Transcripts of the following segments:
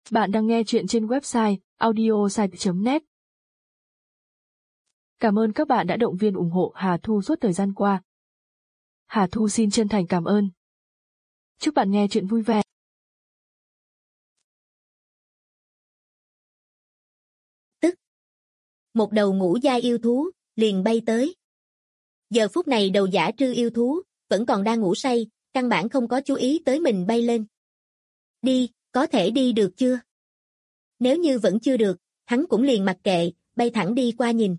Bạn đang nghe chuyện trên website audiosite.net. Cảm ơn các bạn đã động viên ủng hộ Hà Thu suốt thời gian qua. Hà Thu xin chân thành cảm ơn. Chúc bạn nghe chuyện vui vẻ. Tức, một đầu ngũ giai yêu thú liền bay tới. Giờ phút này đầu dã trư yêu thú vẫn còn đang ngủ say, căn bản không có chú ý tới mình bay lên. Đi, có thể đi được chưa? Nếu như vẫn chưa được, hắn cũng liền mặc kệ, bay thẳng đi qua nhìn.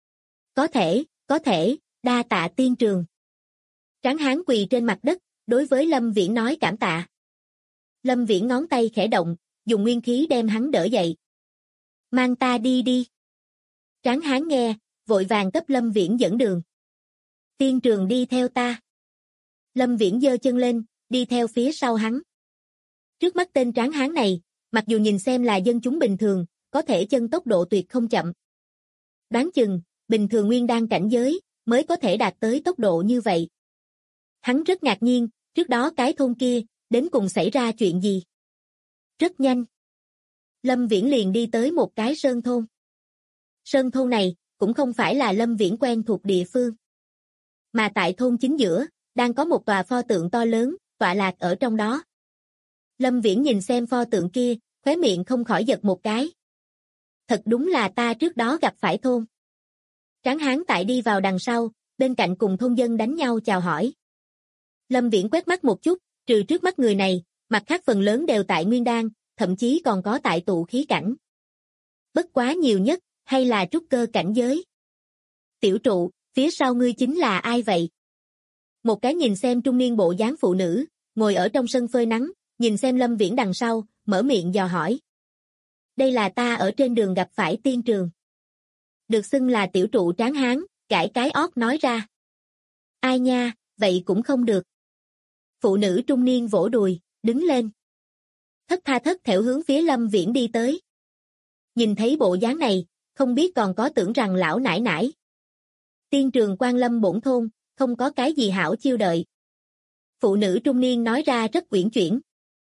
Có thể, đa tạ tiên trường. Tráng hán quỳ trên mặt đất, đối với Lâm Viễn nói cảm tạ. Lâm Viễn ngón tay khẽ động, dùng nguyên khí đem hắn đỡ dậy. Mang ta đi đi. Tráng hán nghe, vội vàng cấp Lâm Viễn dẫn đường. Tiên trường đi theo ta. Lâm Viễn giơ chân lên, đi theo phía sau hắn. Trước mắt tên tráng hán này, mặc dù nhìn xem là dân chúng bình thường, có thể chân tốc độ tuyệt không chậm. Đoán chừng, bình thường nguyên đan cảnh giới, mới có thể đạt tới tốc độ như vậy. Hắn rất ngạc nhiên, trước đó cái thôn kia, đến cùng xảy ra chuyện gì? Rất nhanh. Lâm Viễn liền đi tới một cái sơn thôn. Sơn thôn này, cũng không phải là Lâm Viễn quen thuộc địa phương. Mà tại thôn chính giữa, đang có một tòa pho tượng to lớn, tọa lạc ở trong đó. Lâm Viễn nhìn xem pho tượng kia, khóe miệng không khỏi giật một cái. Thật đúng là ta trước đó gặp phải thôn. Tráng hán tại đi vào đằng sau, bên cạnh cùng thôn dân đánh nhau chào hỏi. Lâm Viễn quét mắt một chút, trừ trước mắt người này, mặt khác phần lớn đều tại nguyên đan, thậm chí còn có tại tụ khí cảnh. Bất quá nhiều nhất, hay là trúc cơ cảnh giới. Tiểu trụ, phía sau ngươi chính là ai vậy? Một cái nhìn xem trung niên bộ dáng phụ nữ, ngồi ở trong sân phơi nắng, nhìn xem Lâm Viễn đằng sau, mở miệng dò hỏi. Đây là ta ở trên đường gặp phải tiên trường. Được xưng là tiểu trụ tráng hán, gãi cái ót nói ra. Ai nha, vậy cũng không được. Phụ nữ trung niên vỗ đùi, đứng lên. Thất tha thất thểu hướng phía Lâm Viễn đi tới. Nhìn thấy bộ dáng này, không biết còn có tưởng rằng lão nải nải. Tiên trường Quan Lâm bổn thôn, không có cái gì hảo chiêu đợi. Phụ nữ trung niên nói ra rất uyển chuyển.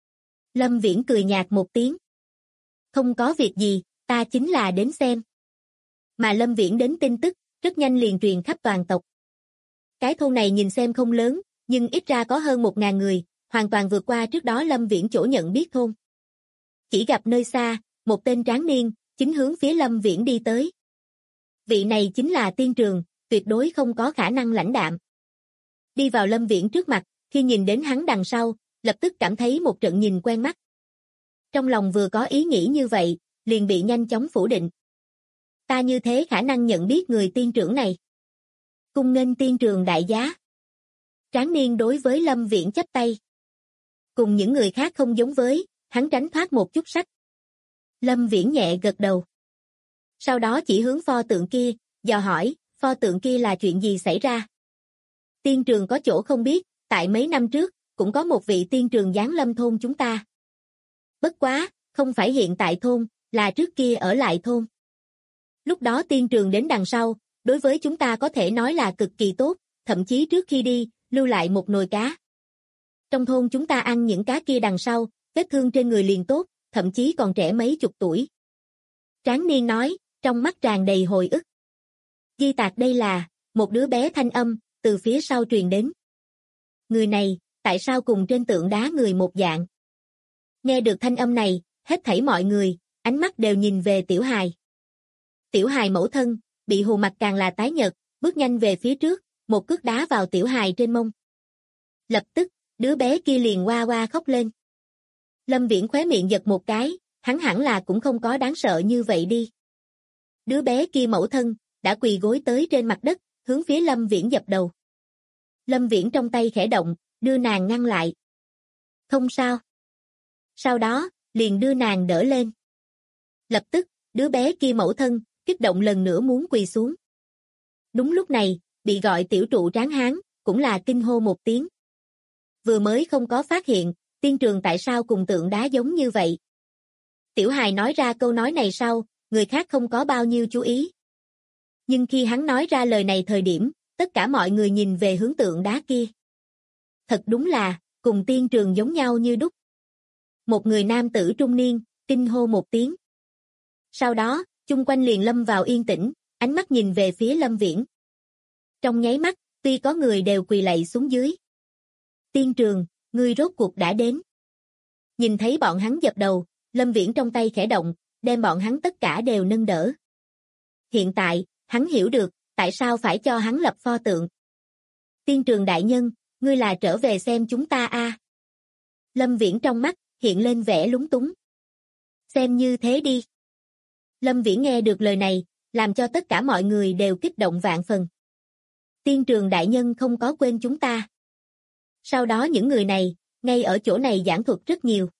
Lâm Viễn cười nhạt một tiếng. Không có việc gì, ta chính là đến xem. Mà Lâm Viễn đến tin tức, rất nhanh liền truyền khắp toàn tộc. Cái thôn này nhìn xem không lớn, nhưng ít ra có hơn 1.000 người, hoàn toàn vượt qua trước đó Lâm Viễn chỗ nhận biết thôn. Chỉ gặp nơi xa, một tên tráng niên, chính hướng phía Lâm Viễn đi tới. Vị này chính là tiên trường, tuyệt đối không có khả năng lãnh đạm. Đi vào Lâm Viễn trước mặt, khi nhìn đến hắn đằng sau, lập tức cảm thấy một trận nhìn quen mắt. Trong lòng vừa có ý nghĩ như vậy, liền bị nhanh chóng phủ định. Ta như thế khả năng nhận biết người tiên trưởng này. Cung nghênh tiên trường đại giá. Tráng niên đối với Lâm Viễn chắp tay. Cùng những người khác không giống với, hắn tránh thoát một chút sách. Lâm Viễn nhẹ gật đầu. Sau đó chỉ hướng pho tượng kia, dò hỏi, pho tượng kia là chuyện gì xảy ra? Tiên trường có chỗ không biết, tại mấy năm trước, cũng có một vị tiên trường giáng lâm thôn chúng ta. Bất quá, không phải hiện tại thôn, là trước kia ở lại thôn. Lúc đó tiên trường đến đằng sau, đối với chúng ta có thể nói là cực kỳ tốt, thậm chí trước khi đi, lưu lại một nồi cá. Trong thôn chúng ta ăn những cá kia đằng sau, vết thương trên người liền tốt, thậm chí còn trẻ mấy chục tuổi. Tráng niên nói, trong mắt tràn đầy hồi ức. Di tạc đây là, một đứa bé thanh âm, từ phía sau truyền đến. Người này, tại sao cùng trên tượng đá người một dạng? Nghe được thanh âm này, hết thảy mọi người, ánh mắt đều nhìn về tiểu hài. Tiểu hài mẫu thân, bị hù mặt càng là tái nhợt, bước nhanh về phía trước, một cước đá vào tiểu hài trên mông. Lập tức, đứa bé kia liền oa oa khóc lên. Lâm Viễn khóe miệng giật một cái, hắn hẳn là cũng không có đáng sợ như vậy đi. Đứa bé kia mẫu thân, đã quỳ gối tới trên mặt đất, hướng phía Lâm Viễn dập đầu. Lâm Viễn trong tay khẽ động, đưa nàng ngăn lại. Không sao. Sau đó, liền đưa nàng đỡ lên. Lập tức, đứa bé kia mẫu thân, kích động lần nữa muốn quỳ xuống. Đúng lúc này, bị gọi tiểu trụ tráng hán, cũng là kinh hô một tiếng. Vừa mới không có phát hiện, tiên trường tại sao cùng tượng đá giống như vậy. Tiểu hài nói ra câu nói này sau, người khác không có bao nhiêu chú ý. Nhưng khi hắn nói ra lời này thời điểm, tất cả mọi người nhìn về hướng tượng đá kia. Thật đúng là, cùng tiên trường giống nhau như đúc. Một người nam tử trung niên, kinh hô một tiếng. Sau đó, chung quanh liền lâm vào yên tĩnh, ánh mắt nhìn về phía Lâm Viễn. Trong nháy mắt, tuy có người đều quỳ lạy xuống dưới. Tiên Trường, ngươi rốt cuộc đã đến. Nhìn thấy bọn hắn dập đầu, Lâm Viễn trong tay khẽ động, đem bọn hắn tất cả đều nâng đỡ. Hiện tại, hắn hiểu được, tại sao phải cho hắn lập pho tượng. Tiên Trường đại nhân, ngươi là trở về xem chúng ta a? Lâm Viễn trong mắt, hiện lên vẻ lúng túng. Xem như thế đi. Lâm Viễn nghe được lời này, làm cho tất cả mọi người đều kích động vạn phần. Tiên Trường đại nhân không có quên chúng ta. Sau đó những người này, ngay ở chỗ này giảng thuật rất nhiều.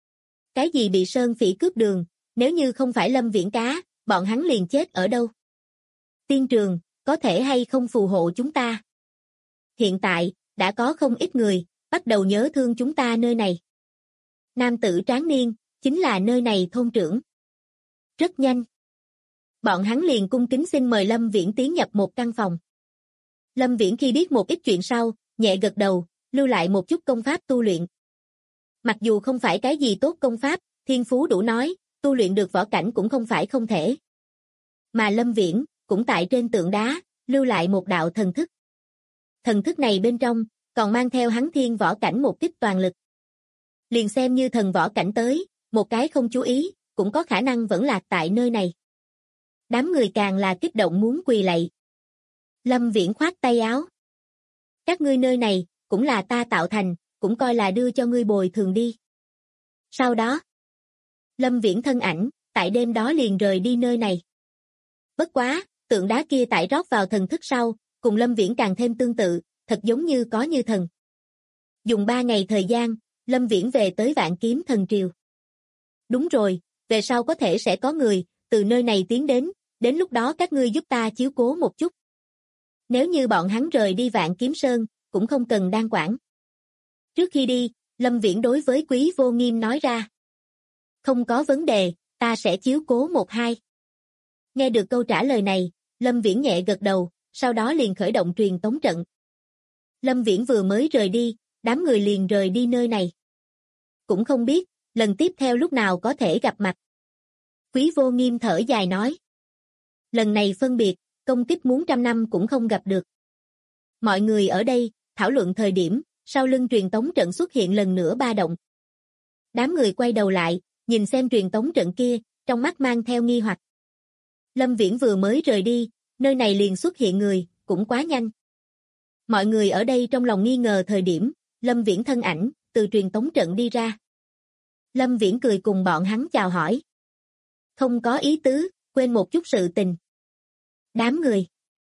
Cái gì bị Sơn Phỉ cướp đường, nếu như không phải Lâm Viễn cá, bọn hắn liền chết ở đâu. Tiên Trường, có thể hay không phù hộ chúng ta? Hiện tại, đã có không ít người, bắt đầu nhớ thương chúng ta nơi này. Nam tử tráng niên, chính là nơi này thôn trưởng. Rất nhanh. Bọn hắn liền cung kính xin mời Lâm Viễn tiến nhập một căn phòng. Lâm Viễn khi biết một ít chuyện sau, nhẹ gật đầu, lưu lại một chút công pháp tu luyện. Mặc dù không phải cái gì tốt công pháp, thiên phú đủ nói, tu luyện được võ cảnh cũng không phải không thể. Mà Lâm Viễn, cũng tại trên tượng đá, lưu lại một đạo thần thức. Thần thức này bên trong, còn mang theo hắn thiên võ cảnh một kích toàn lực. Liền xem như thần võ cảnh tới, một cái không chú ý, cũng có khả năng vẫn lạc tại nơi này. Đám người càng là kích động muốn quỳ lạy. Lâm Viễn khoát tay áo. Các ngươi nơi này, cũng là ta tạo thành, cũng coi là đưa cho ngươi bồi thường đi. Sau đó, Lâm Viễn thân ảnh, tại đêm đó liền rời đi nơi này. Bất quá, tượng đá kia tại rót vào thần thức sau, cùng Lâm Viễn càng thêm tương tự, thật giống như có như thần. Dùng 3 ngày thời gian, Lâm Viễn về tới Vạn Kiếm Thần Triều. Đúng rồi, về sau có thể sẽ có người, từ nơi này tiến đến lúc đó các ngươi giúp ta chiếu cố một chút. Nếu như bọn hắn rời đi Vạn Kiếm Sơn, cũng không cần đan quản. Trước khi đi, Lâm Viễn đối với Quý Vô Nghiêm nói ra. Không có vấn đề, ta sẽ chiếu cố một hai. Nghe được câu trả lời này, Lâm Viễn nhẹ gật đầu, sau đó liền khởi động truyền tống trận. Lâm Viễn vừa mới rời đi, đám người liền rời đi nơi này. Cũng không biết, lần tiếp theo lúc nào có thể gặp mặt. Quý Vô Nghiêm thở dài nói. Lần này phân biệt, công tích muốn 100 năm cũng không gặp được. Mọi người ở đây, thảo luận thời điểm, sau lưng truyền tống trận xuất hiện lần nữa ba động. Đám người quay đầu lại, nhìn xem truyền tống trận kia, trong mắt mang theo nghi hoặc. Lâm Viễn vừa mới rời đi, nơi này liền xuất hiện người, cũng quá nhanh. Mọi người ở đây trong lòng nghi ngờ thời điểm, Lâm Viễn thân ảnh, từ truyền tống trận đi ra. Lâm Viễn cười cùng bọn hắn chào hỏi. Không có ý tứ, quên một chút sự tình. Đám người.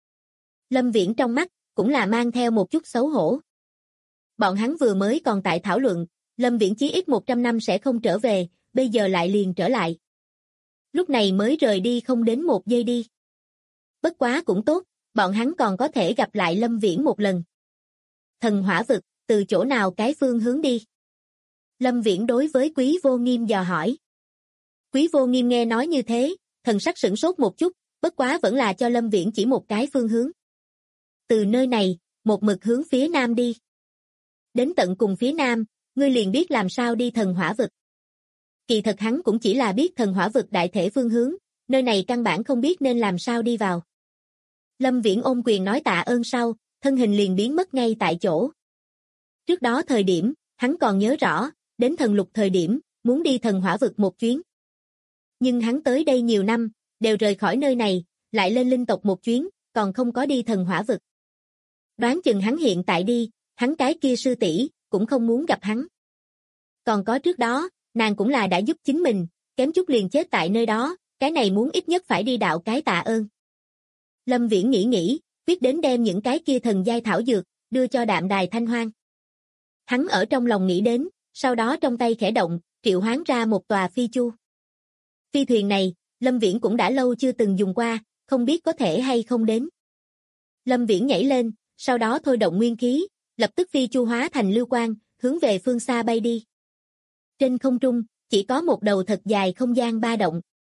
Lâm Viễn trong mắt, cũng là mang theo một chút xấu hổ. Bọn hắn vừa mới còn tại thảo luận, Lâm Viễn chí ít 100 năm sẽ không trở về, bây giờ lại liền trở lại. Lúc này mới rời đi không đến 1 giây đi. Bất quá cũng tốt, bọn hắn còn có thể gặp lại Lâm Viễn một lần. Thần hỏa vực, từ chỗ nào cái phương hướng đi? Lâm Viễn đối với Quý Vô Nghiêm dò hỏi. Quý Vô Nghiêm nghe nói như thế, thần sắc sửng sốt một chút, bất quá vẫn là cho Lâm Viễn chỉ một cái phương hướng. Từ nơi này, một mực hướng phía nam đi. Đến tận cùng phía nam, ngươi liền biết làm sao đi thần hỏa vực. Kỳ thật hắn cũng chỉ là biết thần hỏa vực đại thể phương hướng, nơi này căn bản không biết nên làm sao đi vào. Lâm Viễn ôm quyền nói tạ ơn sau, thân hình liền biến mất ngay tại chỗ. Trước đó thời điểm, hắn còn nhớ rõ, đến thần lục thời điểm, muốn đi thần hỏa vực một chuyến. Nhưng hắn tới đây nhiều năm, đều rời khỏi nơi này, lại lên linh tộc một chuyến, còn không có đi thần hỏa vực. Đoán chừng hắn hiện tại đi, hắn cái kia sư tỷ cũng không muốn gặp hắn. Còn có trước đó, nàng cũng là đã giúp chính mình, kém chút liền chết tại nơi đó, cái này muốn ít nhất phải đi đạo cái tạ ơn. Lâm Viễn nghĩ, quyết đến đem những cái kia thần giai thảo dược, đưa cho Đạm Đài Thanh Hoang. Hắn ở trong lòng nghĩ đến, sau đó trong tay khẽ động, triệu hoán ra một tòa phi chu. Phi thuyền này, Lâm Viễn cũng đã lâu chưa từng dùng qua, không biết có thể hay không đến. Lâm Viễn nhảy lên, sau đó thôi động nguyên khí, lập tức phi chu hóa thành lưu quang, hướng về phương xa bay đi. Trên không trung, chỉ có một đầu thật dài không gian ba động.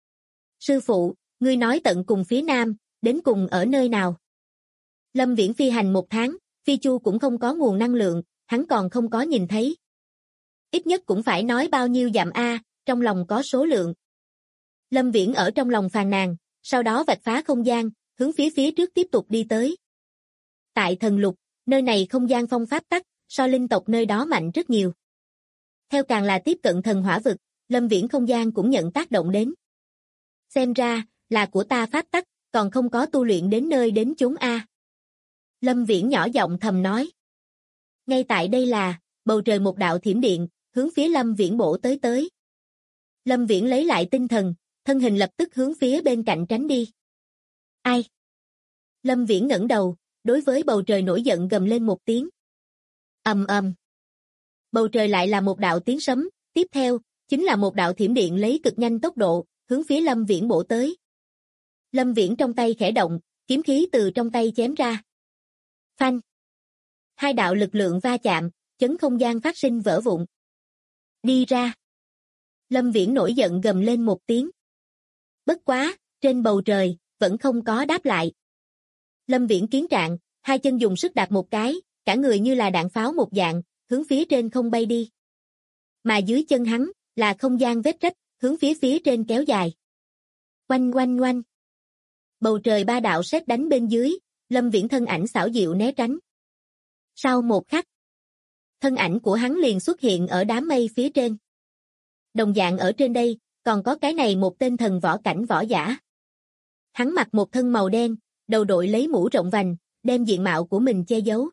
Sư phụ, ngươi nói tận cùng phía nam, đến cùng ở nơi nào? Lâm Viễn phi hành 1 tháng, phi chu cũng không có nguồn năng lượng, hắn còn không có nhìn thấy. Ít nhất cũng phải nói bao nhiêu dặm a, trong lòng có số lượng. Lâm Viễn ở trong lòng phàn nàn, sau đó vạch phá không gian, hướng phía trước tiếp tục đi tới. Tại thần lục, nơi này không gian phong pháp tắc, so linh tộc nơi đó mạnh rất nhiều. Theo càng là tiếp cận thần hỏa vực, Lâm Viễn không gian cũng nhận tác động đến. Xem ra, là của ta pháp tắc, còn không có tu luyện đến nơi đến chốn A. Lâm Viễn nhỏ giọng thầm nói. Ngay tại đây là, bầu trời một đạo thiểm điện, hướng phía Lâm Viễn bổ tới. Lâm Viễn lấy lại tinh thần, thân hình lập tức hướng phía bên cạnh tránh đi. Ai? Lâm Viễn ngẩng đầu, đối với bầu trời nổi giận gầm lên một tiếng. Ầm ầm. Bầu trời lại là một đạo tiếng sấm, tiếp theo, chính là một đạo thiểm điện lấy cực nhanh tốc độ, hướng phía Lâm Viễn bổ tới. Lâm Viễn trong tay khẽ động, kiếm khí từ trong tay chém ra. Phanh. Hai đạo lực lượng va chạm, chấn không gian phát sinh vỡ vụn. Đi ra. Lâm Viễn nổi giận gầm lên một tiếng. Bất quá, trên bầu trời, vẫn không có đáp lại. Lâm Viễn kiến trạng, hai chân dùng sức đạp một cái, cả người như là đạn pháo một dạng, hướng phía trên không bay đi. Mà dưới chân hắn, là không gian vết rách, hướng phía trên kéo dài. Oanh oanh oanh. Bầu trời ba đạo sét đánh bên dưới, Lâm Viễn thân ảnh xảo diệu né tránh. Sau một khắc, thân ảnh của hắn liền xuất hiện ở đám mây phía trên. Đồng dạng ở trên đây, còn có cái này một tên thần võ cảnh võ giả. Hắn mặc một thân màu đen, đầu đội lấy mũ rộng vành, đem diện mạo của mình che giấu.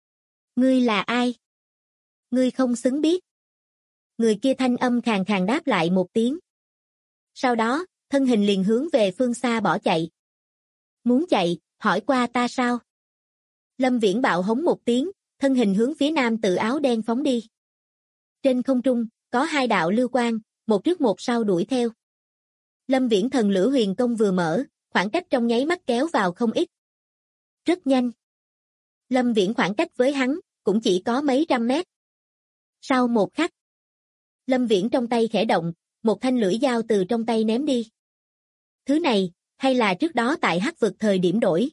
Ngươi là ai? Ngươi không xứng biết. Người kia thanh âm khàn khàn đáp lại một tiếng. Sau đó, thân hình liền hướng về phương xa bỏ chạy. Muốn chạy, hỏi qua ta sao? Lâm Viễn bạo hống một tiếng, thân hình hướng phía nam tự áo đen phóng đi. Trên không trung, có hai đạo lưu quang, một trước một sau đuổi theo. Lâm Viễn thần lửa huyền công vừa mở, khoảng cách trong nháy mắt kéo vào không ít. Rất nhanh. Lâm Viễn khoảng cách với hắn, cũng chỉ có mấy trăm mét. Sau một khắc, Lâm Viễn trong tay khẽ động, một thanh lưỡi dao từ trong tay ném đi. Thứ này, hay là trước đó tại hắc vực thời điểm đổi.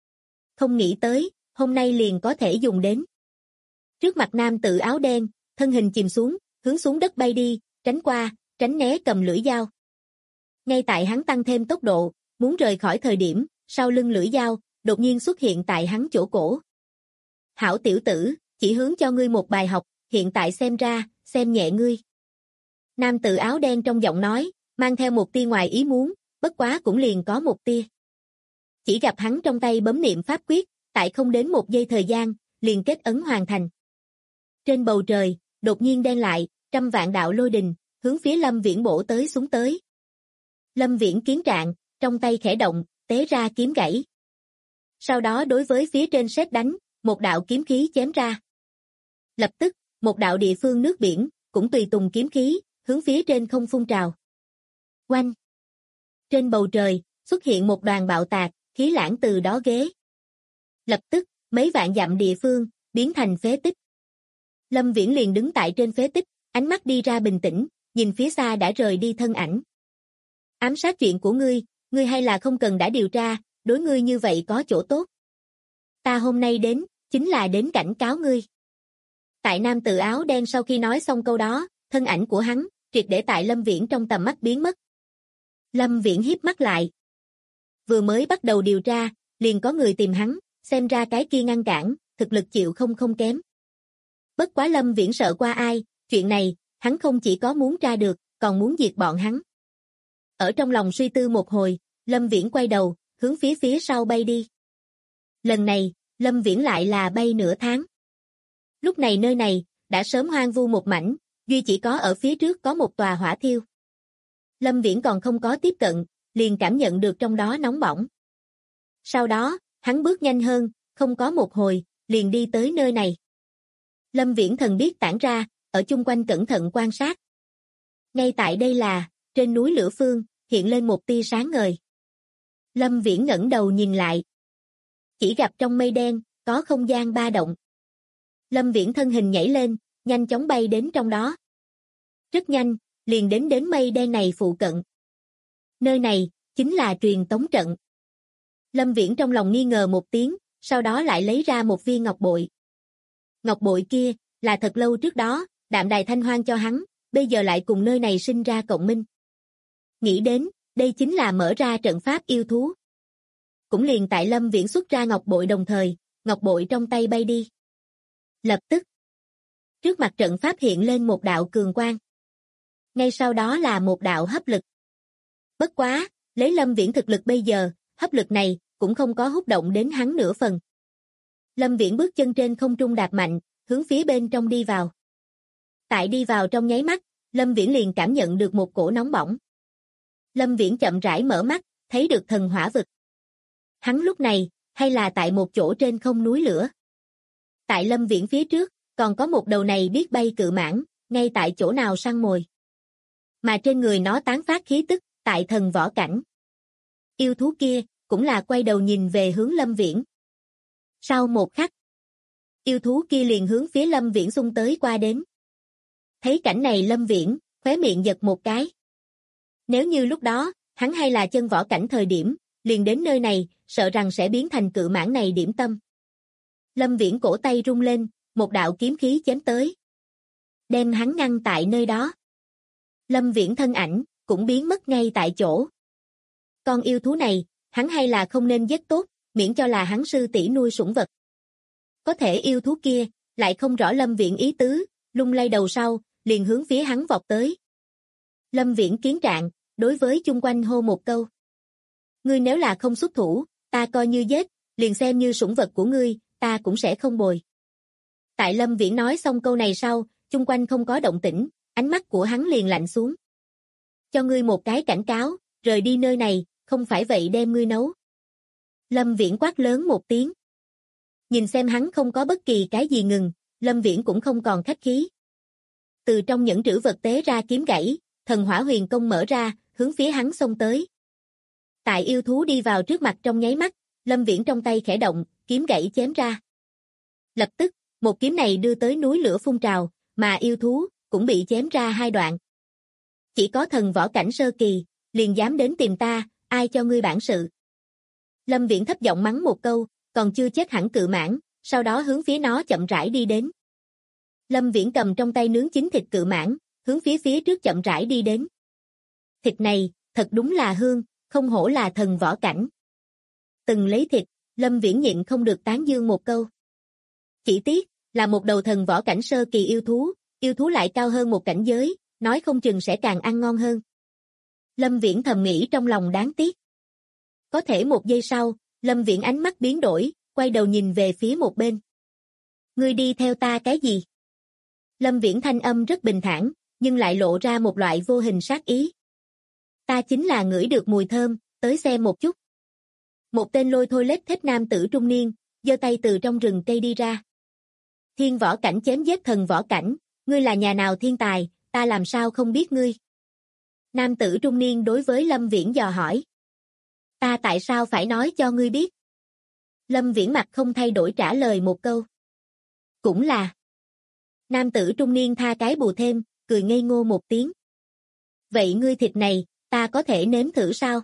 Không nghĩ tới, hôm nay liền có thể dùng đến. Trước mặt nam tự áo đen, thân hình chìm xuống, hướng xuống đất bay đi, tránh qua, tránh né cầm lưỡi dao. Ngay tại hắn tăng thêm tốc độ, muốn rời khỏi thời điểm, sau lưng lưỡi dao, đột nhiên xuất hiện tại hắn chỗ cổ. Hảo tiểu tử, chỉ hướng cho ngươi một bài học, hiện tại xem ra, xem nhẹ ngươi. Nam tự áo đen trong giọng nói, mang theo một tia ngoài ý muốn, bất quá cũng liền có một tia. Chỉ gặp hắn trong tay bấm niệm pháp quyết, tại không đến một giây thời gian, liền kết ấn hoàn thành. Trên bầu trời, đột nhiên đen lại, trăm vạn đạo lôi đình, hướng phía Lâm Viễn bổ tới xuống tới. Lâm Viễn kiến trạng, trong tay khẽ động, tế ra kiếm gãy. Sau đó đối với phía trên sét đánh, một đạo kiếm khí chém ra. Lập tức, một đạo địa phương nước biển, cũng tùy tùng kiếm khí, hướng phía trên không phun trào. Oanh! Trên bầu trời, xuất hiện một đoàn bạo tạc, khí lãng từ đó ghế. Lập tức, mấy vạn dặm địa phương, biến thành phế tích. Lâm Viễn liền đứng tại trên phế tích, ánh mắt đi ra bình tĩnh, nhìn phía xa đã rời đi thân ảnh. Ám sát chuyện của ngươi hay là không cần đã điều tra, đối ngươi như vậy có chỗ tốt. Ta hôm nay đến, chính là đến cảnh cáo ngươi. Tại nam tự áo đen sau khi nói xong câu đó, thân ảnh của hắn, triệt để tại Lâm Viễn trong tầm mắt biến mất. Lâm Viễn híp mắt lại. Vừa mới bắt đầu điều tra, liền có người tìm hắn, xem ra cái kia ngăn cản, thực lực chịu không kém. Bất quá Lâm Viễn sợ qua ai, chuyện này, hắn không chỉ có muốn tra được, còn muốn diệt bọn hắn. Ở trong lòng suy tư một hồi, Lâm Viễn quay đầu, hướng phía sau bay đi. Lần này, Lâm Viễn lại là bay nửa tháng. Lúc này nơi này, đã sớm hoang vu một mảnh, duy chỉ có ở phía trước có một tòa hỏa thiêu. Lâm Viễn còn không có tiếp cận, liền cảm nhận được trong đó nóng bỏng. Sau đó, hắn bước nhanh hơn, không có một hồi, liền đi tới nơi này. Lâm Viễn thần biết tản ra, ở chung quanh cẩn thận quan sát. Ngay tại đây là, trên núi lửa phương, hiện lên một tia sáng ngời. Lâm Viễn ngẩng đầu nhìn lại. Chỉ gặp trong mây đen, có không gian ba động. Lâm Viễn thân hình nhảy lên, nhanh chóng bay đến trong đó. Rất nhanh, liền đến mây đen này phụ cận. Nơi này, chính là truyền tống trận. Lâm Viễn trong lòng nghi ngờ một tiếng, sau đó lại lấy ra một viên ngọc bội. Ngọc bội kia, là thật lâu trước đó, Đạm Đài Thanh Hoang cho hắn, bây giờ lại cùng nơi này sinh ra cộng minh. Nghĩ đến, đây chính là mở ra trận pháp yêu thú. Cũng liền tại Lâm Viễn xuất ra ngọc bội đồng thời, ngọc bội trong tay bay đi. Lập tức, trước mặt trận pháp hiện lên một đạo cường quang. Ngay sau đó là một đạo hấp lực. Bất quá, lấy Lâm Viễn thực lực bây giờ, hấp lực này cũng không có hút động đến hắn nửa phần. Lâm Viễn bước chân trên không trung đạp mạnh, hướng phía bên trong đi vào. Tại đi vào trong nháy mắt, Lâm Viễn liền cảm nhận được một cổ nóng bỏng. Lâm Viễn chậm rãi mở mắt, thấy được thần hỏa vực. Hắn lúc này, hay là tại một chỗ trên không núi lửa. Tại Lâm Viễn phía trước, còn có một đầu này biết bay cự mãng, ngay tại chỗ nào săn mồi. Mà trên người nó tán phát khí tức, tại thần võ cảnh. Yêu thú kia, cũng là quay đầu nhìn về hướng Lâm Viễn. Sau một khắc, yêu thú kia liền hướng phía Lâm Viễn xung tới qua đến. Thấy cảnh này Lâm Viễn, khóe miệng giật một cái. Nếu như lúc đó, hắn hay là chân võ cảnh thời điểm, liền đến nơi này, sợ rằng sẽ biến thành cự mãng này điểm tâm. Lâm Viễn cổ tay rung lên, một đạo kiếm khí chém tới. Đem hắn ngăn tại nơi đó. Lâm Viễn thân ảnh, cũng biến mất ngay tại chỗ. Con yêu thú này, hắn hay là không nên giết tốt, miễn cho là hắn sư tỷ nuôi sủng vật. Có thể yêu thú kia, lại không rõ Lâm Viễn ý tứ, lung lay đầu sau, liền hướng phía hắn vọt tới. Lâm Viễn kiến trạng, đối với chung quanh hô một câu. Ngươi nếu là không xuất thủ, ta coi như giết, liền xem như sủng vật của ngươi, ta cũng sẽ không bồi. Tại Lâm Viễn nói xong câu này sau, chung quanh không có động tĩnh, ánh mắt của hắn liền lạnh xuống. Cho ngươi một cái cảnh cáo, rời đi nơi này, không phải vậy đem ngươi nấu. Lâm Viễn quát lớn một tiếng. Nhìn xem hắn không có bất kỳ cái gì ngừng, Lâm Viễn cũng không còn khách khí. Từ trong những trữ vật tế ra kiếm gãy, thần hỏa huyền công mở ra, hướng phía hắn xông tới. Tại yêu thú đi vào trước mặt trong nháy mắt, Lâm Viễn trong tay khẽ động, kiếm gãy chém ra. Lập tức, một kiếm này đưa tới núi lửa phun trào, mà yêu thú cũng bị chém ra hai đoạn. Chỉ có thần võ cảnh sơ kỳ, liền dám đến tìm ta, ai cho ngươi bản sự. Lâm Viễn thấp giọng mắng một câu, còn chưa chết hẳn cự mãng, sau đó hướng phía nó chậm rãi đi đến. Lâm Viễn cầm trong tay nướng chín thịt cự mãng, hướng phía trước chậm rãi đi đến. Thịt này, thật đúng là hương, không hổ là thần võ cảnh. Từng lấy thịt, Lâm Viễn nhịn không được tán dương một câu. Chỉ tiếc, là một đầu thần võ cảnh sơ kỳ yêu thú lại cao hơn một cảnh giới, nói không chừng sẽ càng ăn ngon hơn. Lâm Viễn thầm nghĩ trong lòng đáng tiếc. Có thể một giây sau, Lâm Viễn ánh mắt biến đổi, quay đầu nhìn về phía một bên. Ngươi đi theo ta cái gì? Lâm Viễn thanh âm rất bình thản, nhưng lại lộ ra một loại vô hình sát ý. Ta chính là ngửi được mùi thơm, tới xem một chút. Một tên lôi thôi lết thết nam tử trung niên, giơ tay từ trong rừng cây đi ra. Thiên võ cảnh chém giết thần võ cảnh, ngươi là nhà nào thiên tài, ta làm sao không biết ngươi? Nam tử trung niên đối với Lâm Viễn dò hỏi. Ta tại sao phải nói cho ngươi biết? Lâm Viễn mặt không thay đổi trả lời một câu. Cũng là. Nam tử trung niên tha cái bù thêm, cười ngây ngô một tiếng. Vậy ngươi thịt này, ta có thể nếm thử sao?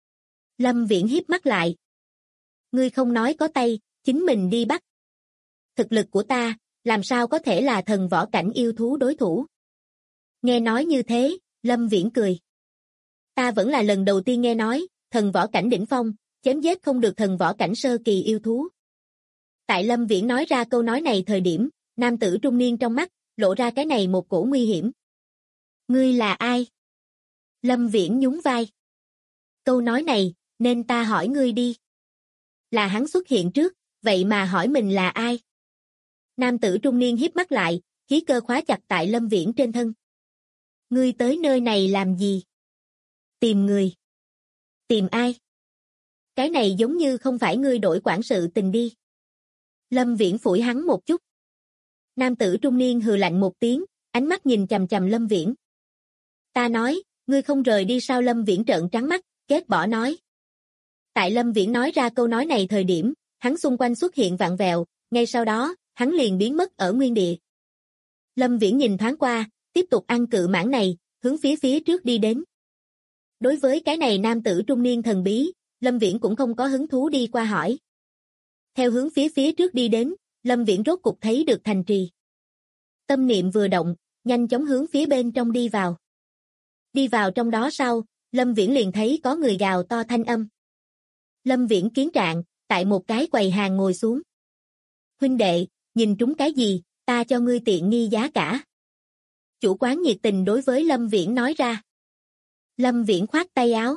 Lâm Viễn híp mắt lại. Ngươi không nói có tay, chính mình đi bắt. Thực lực của ta, làm sao có thể là thần võ cảnh yêu thú đối thủ? Nghe nói như thế, Lâm Viễn cười. Ta vẫn là lần đầu tiên nghe nói, thần võ cảnh đỉnh phong, chém giết không được thần võ cảnh sơ kỳ yêu thú. Tại Lâm Viễn nói ra câu nói này thời điểm, nam tử trung niên trong mắt, lộ ra cái này một cổ nguy hiểm. Ngươi là ai? Lâm Viễn nhún vai. Câu nói này, nên ta hỏi ngươi đi. Là hắn xuất hiện trước, vậy mà hỏi mình là ai? Nam tử trung niên híp mắt lại, khí cơ khóa chặt tại Lâm Viễn trên thân. Ngươi tới nơi này làm gì? Tìm người. Tìm ai? Cái này giống như không phải ngươi đổi quản sự tình đi. Lâm Viễn phủi hắn một chút. Nam tử trung niên hừ lạnh một tiếng, ánh mắt nhìn chằm chằm Lâm Viễn. Ta nói, ngươi không rời đi sao? Lâm Viễn trợn trắng mắt, kết bỏ nói. Tại Lâm Viễn nói ra câu nói này thời điểm, hắn xung quanh xuất hiện vạn vẹo, ngay sau đó, hắn liền biến mất ở nguyên địa. Lâm Viễn nhìn thoáng qua, tiếp tục ăn cự mãng này, hướng phía trước đi đến. Đối với cái này nam tử trung niên thần bí, Lâm Viễn cũng không có hứng thú đi qua hỏi. Theo hướng phía trước đi đến, Lâm Viễn rốt cục thấy được thành trì. Tâm niệm vừa động, nhanh chóng hướng phía bên trong đi vào. Đi vào trong đó sau, Lâm Viễn liền thấy có người gào to thanh âm. Lâm Viễn kiến trạng, tại một cái quầy hàng ngồi xuống. Huynh đệ, nhìn trúng cái gì, ta cho ngươi tiện nghi giá cả. Chủ quán nhiệt tình đối với Lâm Viễn nói ra. Lâm Viễn khoát tay áo.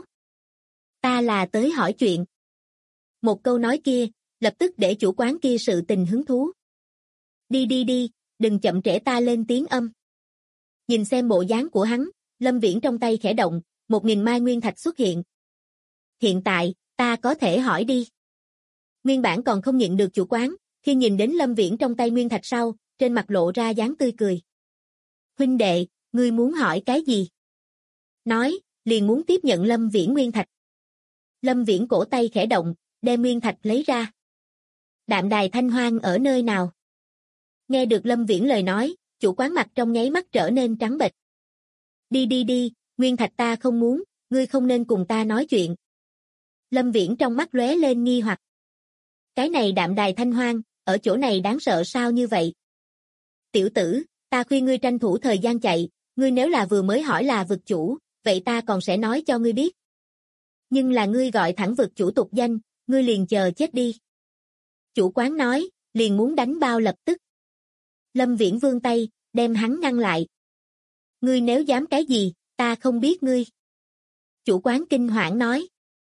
Ta là tới hỏi chuyện. Một câu nói kia, lập tức để chủ quán kia sự tình hứng thú. Đi đi đi, đừng chậm trễ ta lên tiếng âm. Nhìn xem bộ dáng của hắn, Lâm Viễn trong tay khẽ động, 1000 mai nguyên thạch xuất hiện. Hiện tại, ta có thể hỏi đi. Nguyên bản còn không nhịn được chủ quán, khi nhìn đến Lâm Viễn trong tay nguyên thạch sau, trên mặt lộ ra dáng tươi cười. Huynh đệ, ngươi muốn hỏi cái gì? Nói, liền muốn tiếp nhận Lâm Viễn nguyên thạch. Lâm Viễn cổ tay khẽ động, đem nguyên thạch lấy ra. Đạm Đài Thanh Hoang ở nơi nào? Nghe được Lâm Viễn lời nói, chủ quán mặt trong nháy mắt trở nên trắng bệch. Đi đi đi, nguyên thạch ta không muốn, ngươi không nên cùng ta nói chuyện. Lâm Viễn trong mắt lóe lên nghi hoặc. Cái này Đạm Đài Thanh Hoang, ở chỗ này đáng sợ sao như vậy? Tiểu tử, ta khuyên ngươi tranh thủ thời gian chạy, ngươi nếu là vừa mới hỏi là vực chủ, vậy ta còn sẽ nói cho ngươi biết. Nhưng là ngươi gọi thẳng vực chủ tục danh, ngươi liền chờ chết đi. Chủ quán nói, liền muốn đánh bao lập tức. Lâm Viễn vươn tay, đem hắn ngăn lại. Ngươi nếu dám cái gì, ta không biết ngươi. Chủ quán kinh hoảng nói.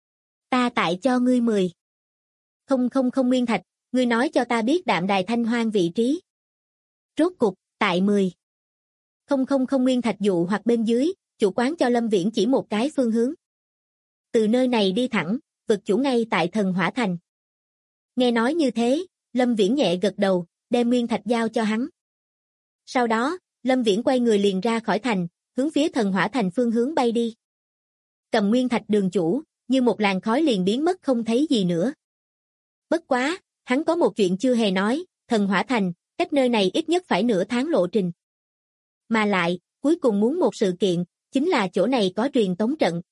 Ta tại cho ngươi 10. Không nguyên thạch, ngươi nói cho ta biết Đạm Đài Thanh Hoang vị trí. Rốt cục, tại 10. Không nguyên thạch dụ hoặc bên dưới, chủ quán cho Lâm Viễn chỉ một cái phương hướng. Từ nơi này đi thẳng, vực chủ ngay tại Thần Hỏa Thành. Nghe nói như thế, Lâm Viễn nhẹ gật đầu, đem nguyên thạch giao cho hắn. Sau đó, Lâm Viễn quay người liền ra khỏi thành, hướng phía Thần Hỏa Thành phương hướng bay đi. Cầm nguyên thạch đường chủ, như một làn khói liền biến mất không thấy gì nữa. Bất quá, hắn có một chuyện chưa hề nói, Thần Hỏa Thành, cách nơi này ít nhất phải nửa tháng lộ trình. Mà lại, cuối cùng muốn một sự kiện, chính là chỗ này có truyền tống trận.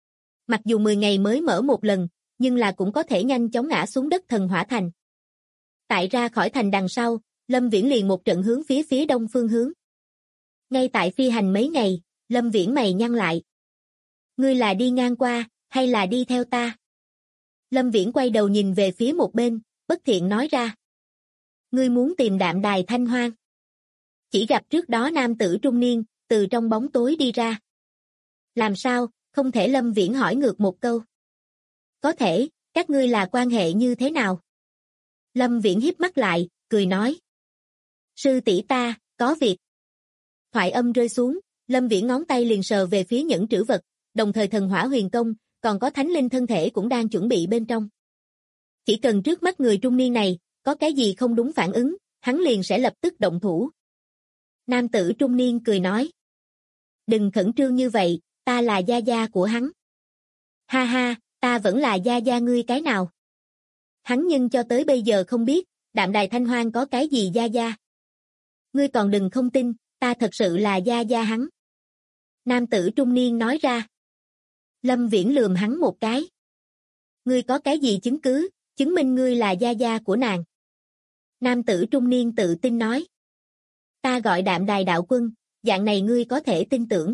Mặc dù 10 ngày mới mở một lần, nhưng là cũng có thể nhanh chóng ngã xuống đất Thần Hỏa Thành. Tại ra khỏi thành đằng sau, Lâm Viễn liền một trận hướng phía đông phương hướng. Ngay tại phi hành mấy ngày, Lâm Viễn mày nhăn lại. Ngươi là đi ngang qua, hay là đi theo ta? Lâm Viễn quay đầu nhìn về phía một bên, bất thiện nói ra. Ngươi muốn tìm Đạm Đài Thanh Hoang. Chỉ gặp trước đó nam tử trung niên, từ trong bóng tối đi ra. Làm sao, không thể Lâm Viễn hỏi ngược một câu. Có thể, các ngươi là quan hệ như thế nào? Lâm Viễn híp mắt lại, cười nói. Sư tỷ ta, có việc. Thoại âm rơi xuống, Lâm Viễn ngón tay liền sờ về phía những trữ vật, đồng thời thần hỏa huyền công, còn có thánh linh thân thể cũng đang chuẩn bị bên trong. Chỉ cần trước mắt người trung niên này, có cái gì không đúng phản ứng, hắn liền sẽ lập tức động thủ. Nam tử trung niên cười nói. Đừng khẩn trương như vậy, ta là gia gia của hắn. Ha ha, ta vẫn là gia gia ngươi cái nào? Hắn nhưng cho tới bây giờ không biết, Đạm Đài Thanh Hoang có cái gì gia gia. Ngươi còn đừng không tin, ta thật sự là gia gia hắn. Nam tử trung niên nói ra. Lâm Viễn lườm hắn một cái. Ngươi có cái gì chứng cứ, chứng minh ngươi là gia gia của nàng? Nam tử trung niên tự tin nói. Ta gọi Đạm Đài đạo quân, dạng này ngươi có thể tin tưởng.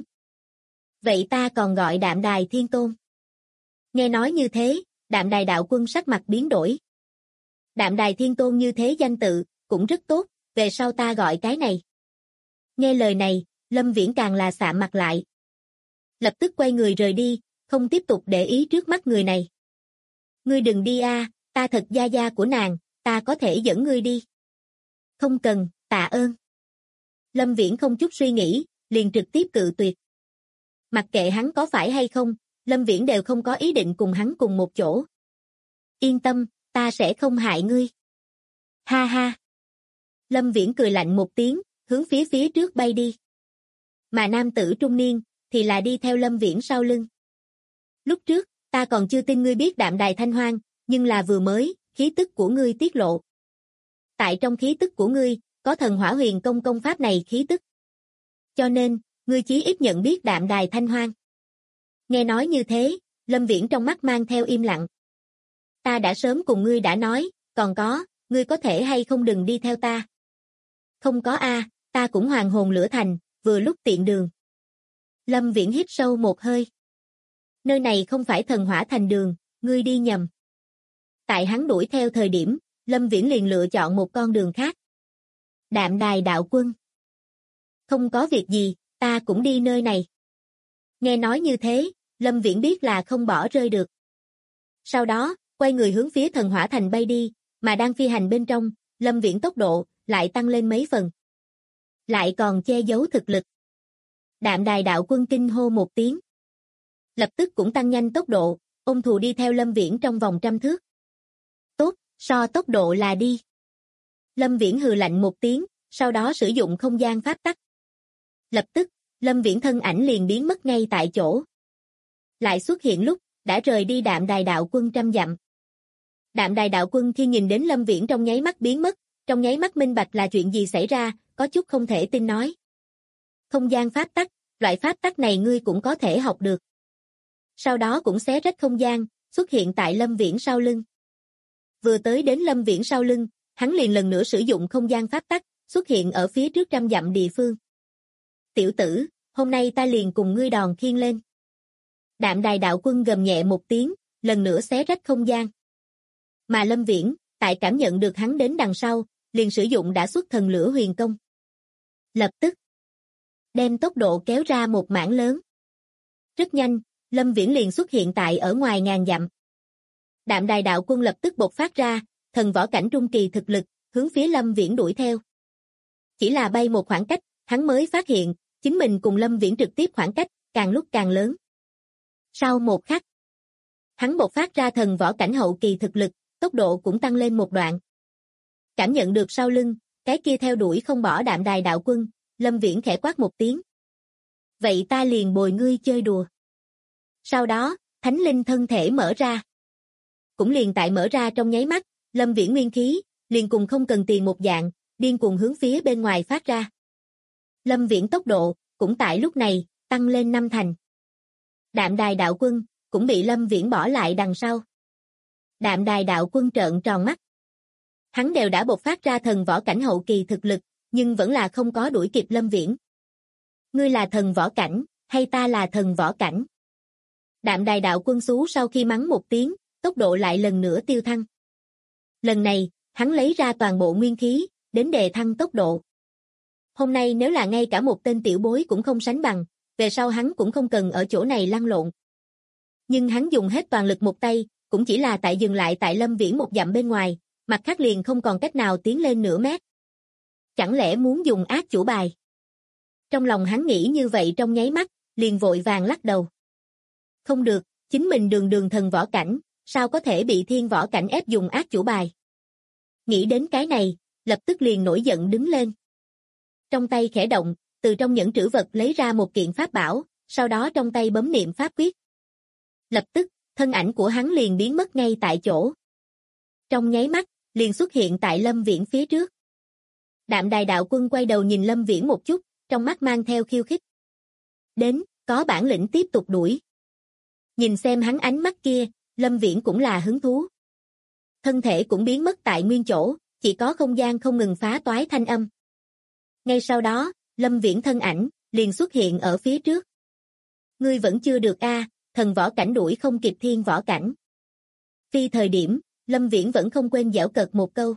Vậy ta còn gọi Đạm Đài Thiên Tôn. Nghe nói như thế, Đạm Đài đạo quân sắc mặt biến đổi. Đạm Đài Thiên Tôn như thế danh tự, cũng rất tốt, về sau ta gọi cái này. Nghe lời này, Lâm Viễn càng là sạm mặt lại. Lập tức quay người rời đi, không tiếp tục để ý trước mắt người này. Ngươi đừng đi a, ta thật gia gia của nàng, ta có thể dẫn ngươi đi. Không cần, tạ ơn. Lâm Viễn không chút suy nghĩ, liền trực tiếp cự tuyệt. Mặc kệ hắn có phải hay không, Lâm Viễn đều không có ý định cùng hắn cùng một chỗ. Yên tâm, ta sẽ không hại ngươi. Ha ha. Lâm Viễn cười lạnh một tiếng, hướng phía trước bay đi. Mà nam tử trung niên, thì là đi theo Lâm Viễn sau lưng. Lúc trước, ta còn chưa tin ngươi biết Đạm Đài Thanh Hoang, nhưng là vừa mới, khí tức của ngươi tiết lộ. Tại trong khí tức của ngươi, có thần hỏa huyền công công pháp này khí tức. Cho nên, ngươi chí ít nhận biết Đạm Đài Thanh Hoang. Nghe nói như thế, Lâm Viễn trong mắt mang theo im lặng. Ta đã sớm cùng ngươi đã nói, còn có, ngươi có thể hay không đừng đi theo ta. Không có a, ta cũng hoàng hồn lửa thành, vừa lúc tiện đường. Lâm Viễn hít sâu một hơi. Nơi này không phải Thần Hỏa Thành đường, ngươi đi nhầm. Tại hắn đuổi theo thời điểm, Lâm Viễn liền lựa chọn một con đường khác. Đạm Đài đạo quân. Không có việc gì, ta cũng đi nơi này. Nghe nói như thế, Lâm Viễn biết là không bỏ rơi được. Sau đó, quay người hướng phía Thần Hỏa Thành bay đi, mà đang phi hành bên trong, Lâm Viễn tốc độ lại tăng lên mấy phần. Lại còn che giấu thực lực. Đạm Đài đạo quân kinh hô một tiếng. Lập tức cũng tăng nhanh tốc độ, ôm thù đi theo Lâm Viễn trong vòng 100 thước. Tốt, so tốc độ là đi. Lâm Viễn hừ lạnh một tiếng, sau đó sử dụng không gian pháp tắc. Lập tức, Lâm Viễn thân ảnh liền biến mất ngay tại chỗ. Lại xuất hiện lúc, đã rời đi Đạm Đài đạo quân 100 dặm. Đạm Đài đạo quân khi nhìn đến Lâm Viễn trong nháy mắt biến mất, trong nháy mắt minh bạch là chuyện gì xảy ra, có chút không thể tin nói. Không gian pháp tắc, loại pháp tắc này ngươi cũng có thể học được. Sau đó cũng xé rách không gian, xuất hiện tại Lâm Viễn sau lưng. Vừa tới đến Lâm Viễn sau lưng, hắn liền lần nữa sử dụng không gian pháp tắc, xuất hiện ở phía trước 100 dặm địa phương. Tiểu tử, hôm nay ta liền cùng ngươi đòn khiêng lên. Đạm Đài đạo quân gầm nhẹ một tiếng, lần nữa xé rách không gian. Mà Lâm Viễn, tại cảm nhận được hắn đến đằng sau, liền sử dụng đã xuất thần lửa huyền công. Lập tức, đem tốc độ kéo ra một mảng lớn. Rất nhanh, Lâm Viễn liền xuất hiện tại ở ngoài ngàn dặm. Đạm Đài đạo quân lập tức bộc phát ra, thần võ cảnh trung kỳ thực lực, hướng phía Lâm Viễn đuổi theo. Chỉ là bay một khoảng cách, hắn mới phát hiện, chính mình cùng Lâm Viễn trực tiếp khoảng cách, càng lúc càng lớn. Sau một khắc, hắn bộc phát ra thần võ cảnh hậu kỳ thực lực, tốc độ cũng tăng lên một đoạn. Cảm nhận được sau lưng, cái kia theo đuổi không bỏ Đạm Đài đạo quân, Lâm Viễn khẽ quát một tiếng. Vậy ta liền bồi ngươi chơi đùa. Sau đó, thánh linh thân thể mở ra. Cũng liền tại mở ra trong nháy mắt, Lâm Viễn nguyên khí, liền cùng không cần tiền một dạng, điên cuồng hướng phía bên ngoài phát ra. Lâm Viễn tốc độ, cũng tại lúc này, tăng lên 5 thành. Đạm Đài đạo quân, cũng bị Lâm Viễn bỏ lại đằng sau. Đạm Đài đạo quân trợn tròn mắt. Hắn đều đã bộc phát ra thần võ cảnh hậu kỳ thực lực, nhưng vẫn là không có đuổi kịp Lâm Viễn. Ngươi là thần võ cảnh, hay ta là thần võ cảnh? Đạm Đài đạo quân xú sau khi mắng một tiếng, tốc độ lại lần nữa tiêu thăng. Lần này, hắn lấy ra toàn bộ nguyên khí, đến đề thăng tốc độ. Hôm nay nếu là ngay cả một tên tiểu bối cũng không sánh bằng, về sau hắn cũng không cần ở chỗ này lăn lộn. Nhưng hắn dùng hết toàn lực một tay, cũng chỉ là tại dừng lại tại Lâm Viễn 1 dặm bên ngoài, mặt khác liền không còn cách nào tiến lên nửa mét. Chẳng lẽ muốn dùng ác chủ bài? Trong lòng hắn nghĩ như vậy trong nháy mắt, liền vội vàng lắc đầu. Không được, chính mình đường thần võ cảnh, sao có thể bị thiên võ cảnh ép dùng ác chủ bài? Nghĩ đến cái này, lập tức liền nổi giận đứng lên. Trong tay khẽ động, từ trong nhẫn trữ vật lấy ra một kiện pháp bảo, sau đó trong tay bấm niệm pháp quyết. Lập tức, thân ảnh của hắn liền biến mất ngay tại chỗ. Trong nháy mắt, liền xuất hiện tại Lâm Viễn phía trước. Đạm Đài đạo quân quay đầu nhìn Lâm Viễn một chút, trong mắt mang theo khiêu khích. Đến, có bản lĩnh tiếp tục đuổi. Nhìn xem hắn ánh mắt kia, Lâm Viễn cũng là hứng thú. Thân thể cũng biến mất tại nguyên chỗ, chỉ có không gian không ngừng phá toái thanh âm. Ngay sau đó, Lâm Viễn thân ảnh, liền xuất hiện ở phía trước. Ngươi vẫn chưa được a, thần võ cảnh đuổi không kịp thiên võ cảnh. Phi thời điểm, Lâm Viễn vẫn không quên giễu cợt một câu.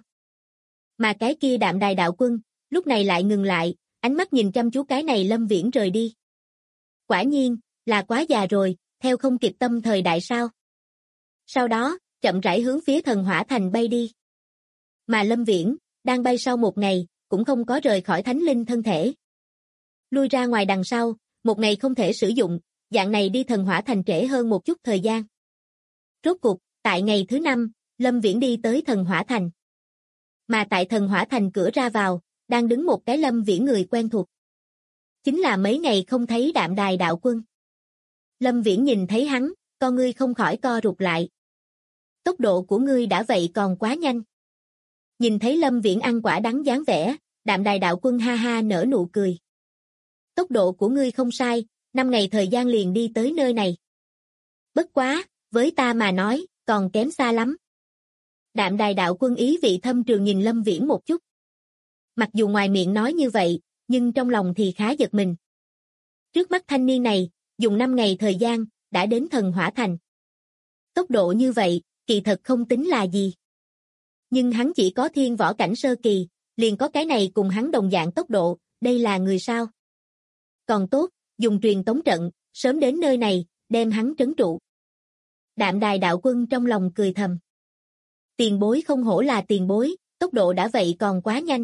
Mà cái kia Đạm Đài đạo quân, lúc này lại ngừng lại, ánh mắt nhìn chăm chú cái này Lâm Viễn rời đi. Quả nhiên, là quá già rồi, theo không kịp tâm thời đại sao. Sau đó, chậm rãi hướng phía Thần Hỏa Thành bay đi. Mà Lâm Viễn, đang bay sau một ngày, cũng không có rời khỏi thánh linh thân thể. Lui ra ngoài đằng sau, một ngày không thể sử dụng, dạng này đi Thần Hỏa Thành trễ hơn một chút thời gian. Rốt cuộc, tại ngày thứ 5, Lâm Viễn đi tới Thần Hỏa Thành. Mà tại Thần Hỏa Thành cửa ra vào, đang đứng một cái Lâm Viễn người quen thuộc. Chính là mấy ngày không thấy Đạm Đài đạo quân. Lâm Viễn nhìn thấy hắn, con ngươi không khỏi co rụt lại. Tốc độ của ngươi đã vậy còn quá nhanh. Nhìn thấy Lâm Viễn ăn quả đắng dáng vẻ, Đạm Đài đạo quân ha ha nở nụ cười. Tốc độ của ngươi không sai, 5 ngày thời gian liền đi tới nơi này. Bất quá, với ta mà nói, còn kém xa lắm. Đạm Đài đạo quân ý vị thâm trường nhìn Lâm Viễn một chút. Mặc dù ngoài miệng nói như vậy, nhưng trong lòng thì khá giật mình. Trước mắt thanh niên này, dùng 5 ngày thời gian, đã đến Thần Hỏa Thành. Tốc độ như vậy, kỳ thật không tính là gì. Nhưng hắn chỉ có thiên võ cảnh sơ kỳ, liền có cái này cùng hắn đồng dạng tốc độ, đây là người sao? Còn tốt, dùng truyền tống trận, sớm đến nơi này, đem hắn trấn trụ. Đạm Đài đạo quân trong lòng cười thầm. Tiền bối không hổ là tiền bối, tốc độ đã vậy còn quá nhanh.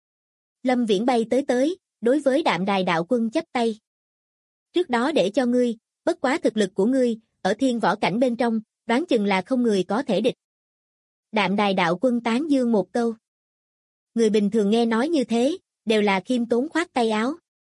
Lâm Viễn bay tới, đối với Đạm Đài đạo quân chắp tay. Trước đó để cho ngươi, bất quá thực lực của ngươi, ở thiên võ cảnh bên trong, đoán chừng là không người có thể địch. Đạm Đài đạo quân tán dương một câu. Người bình thường nghe nói như thế, đều là khiêm tốn khoát tay áo.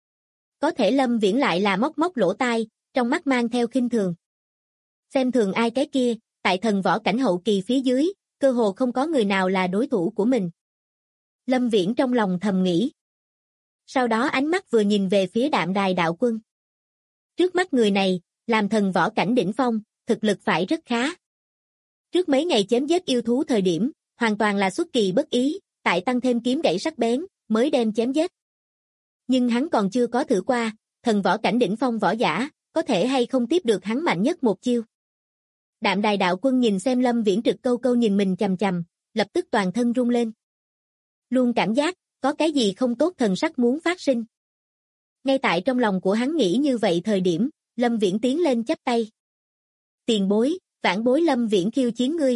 Có thể Lâm Viễn lại là móc móc lỗ tai, trong mắt mang theo khinh thường. Xem thường ai cái kia, tại thần võ cảnh hậu kỳ phía dưới, cơ hồ không có người nào là đối thủ của mình. Lâm Viễn trong lòng thầm nghĩ. Sau đó ánh mắt vừa nhìn về phía Đạm Đài đạo quân. Trước mắt người này, làm thần võ cảnh đỉnh phong, thực lực phải rất khá. Trước mấy ngày chém giết yêu thú thời điểm, hoàn toàn là xuất kỳ bất ý, tại tăng thêm kiếm gãy sắc bén, mới đem chém giết. Nhưng hắn còn chưa có thử qua, thần võ cảnh đỉnh phong võ giả, có thể hay không tiếp được hắn mạnh nhất một chiêu. Đạm Đài đạo quân nhìn xem Lâm Viễn trực câu câu nhìn mình chằm chằm, lập tức toàn thân rung lên. Luôn cảm giác, có cái gì không tốt thần sắc muốn phát sinh. Ngay tại trong lòng của hắn nghĩ như vậy thời điểm, Lâm Viễn tiến lên chắp tay. Tiền bối, vãn bối Lâm Viễn khiêu chiến ngươi.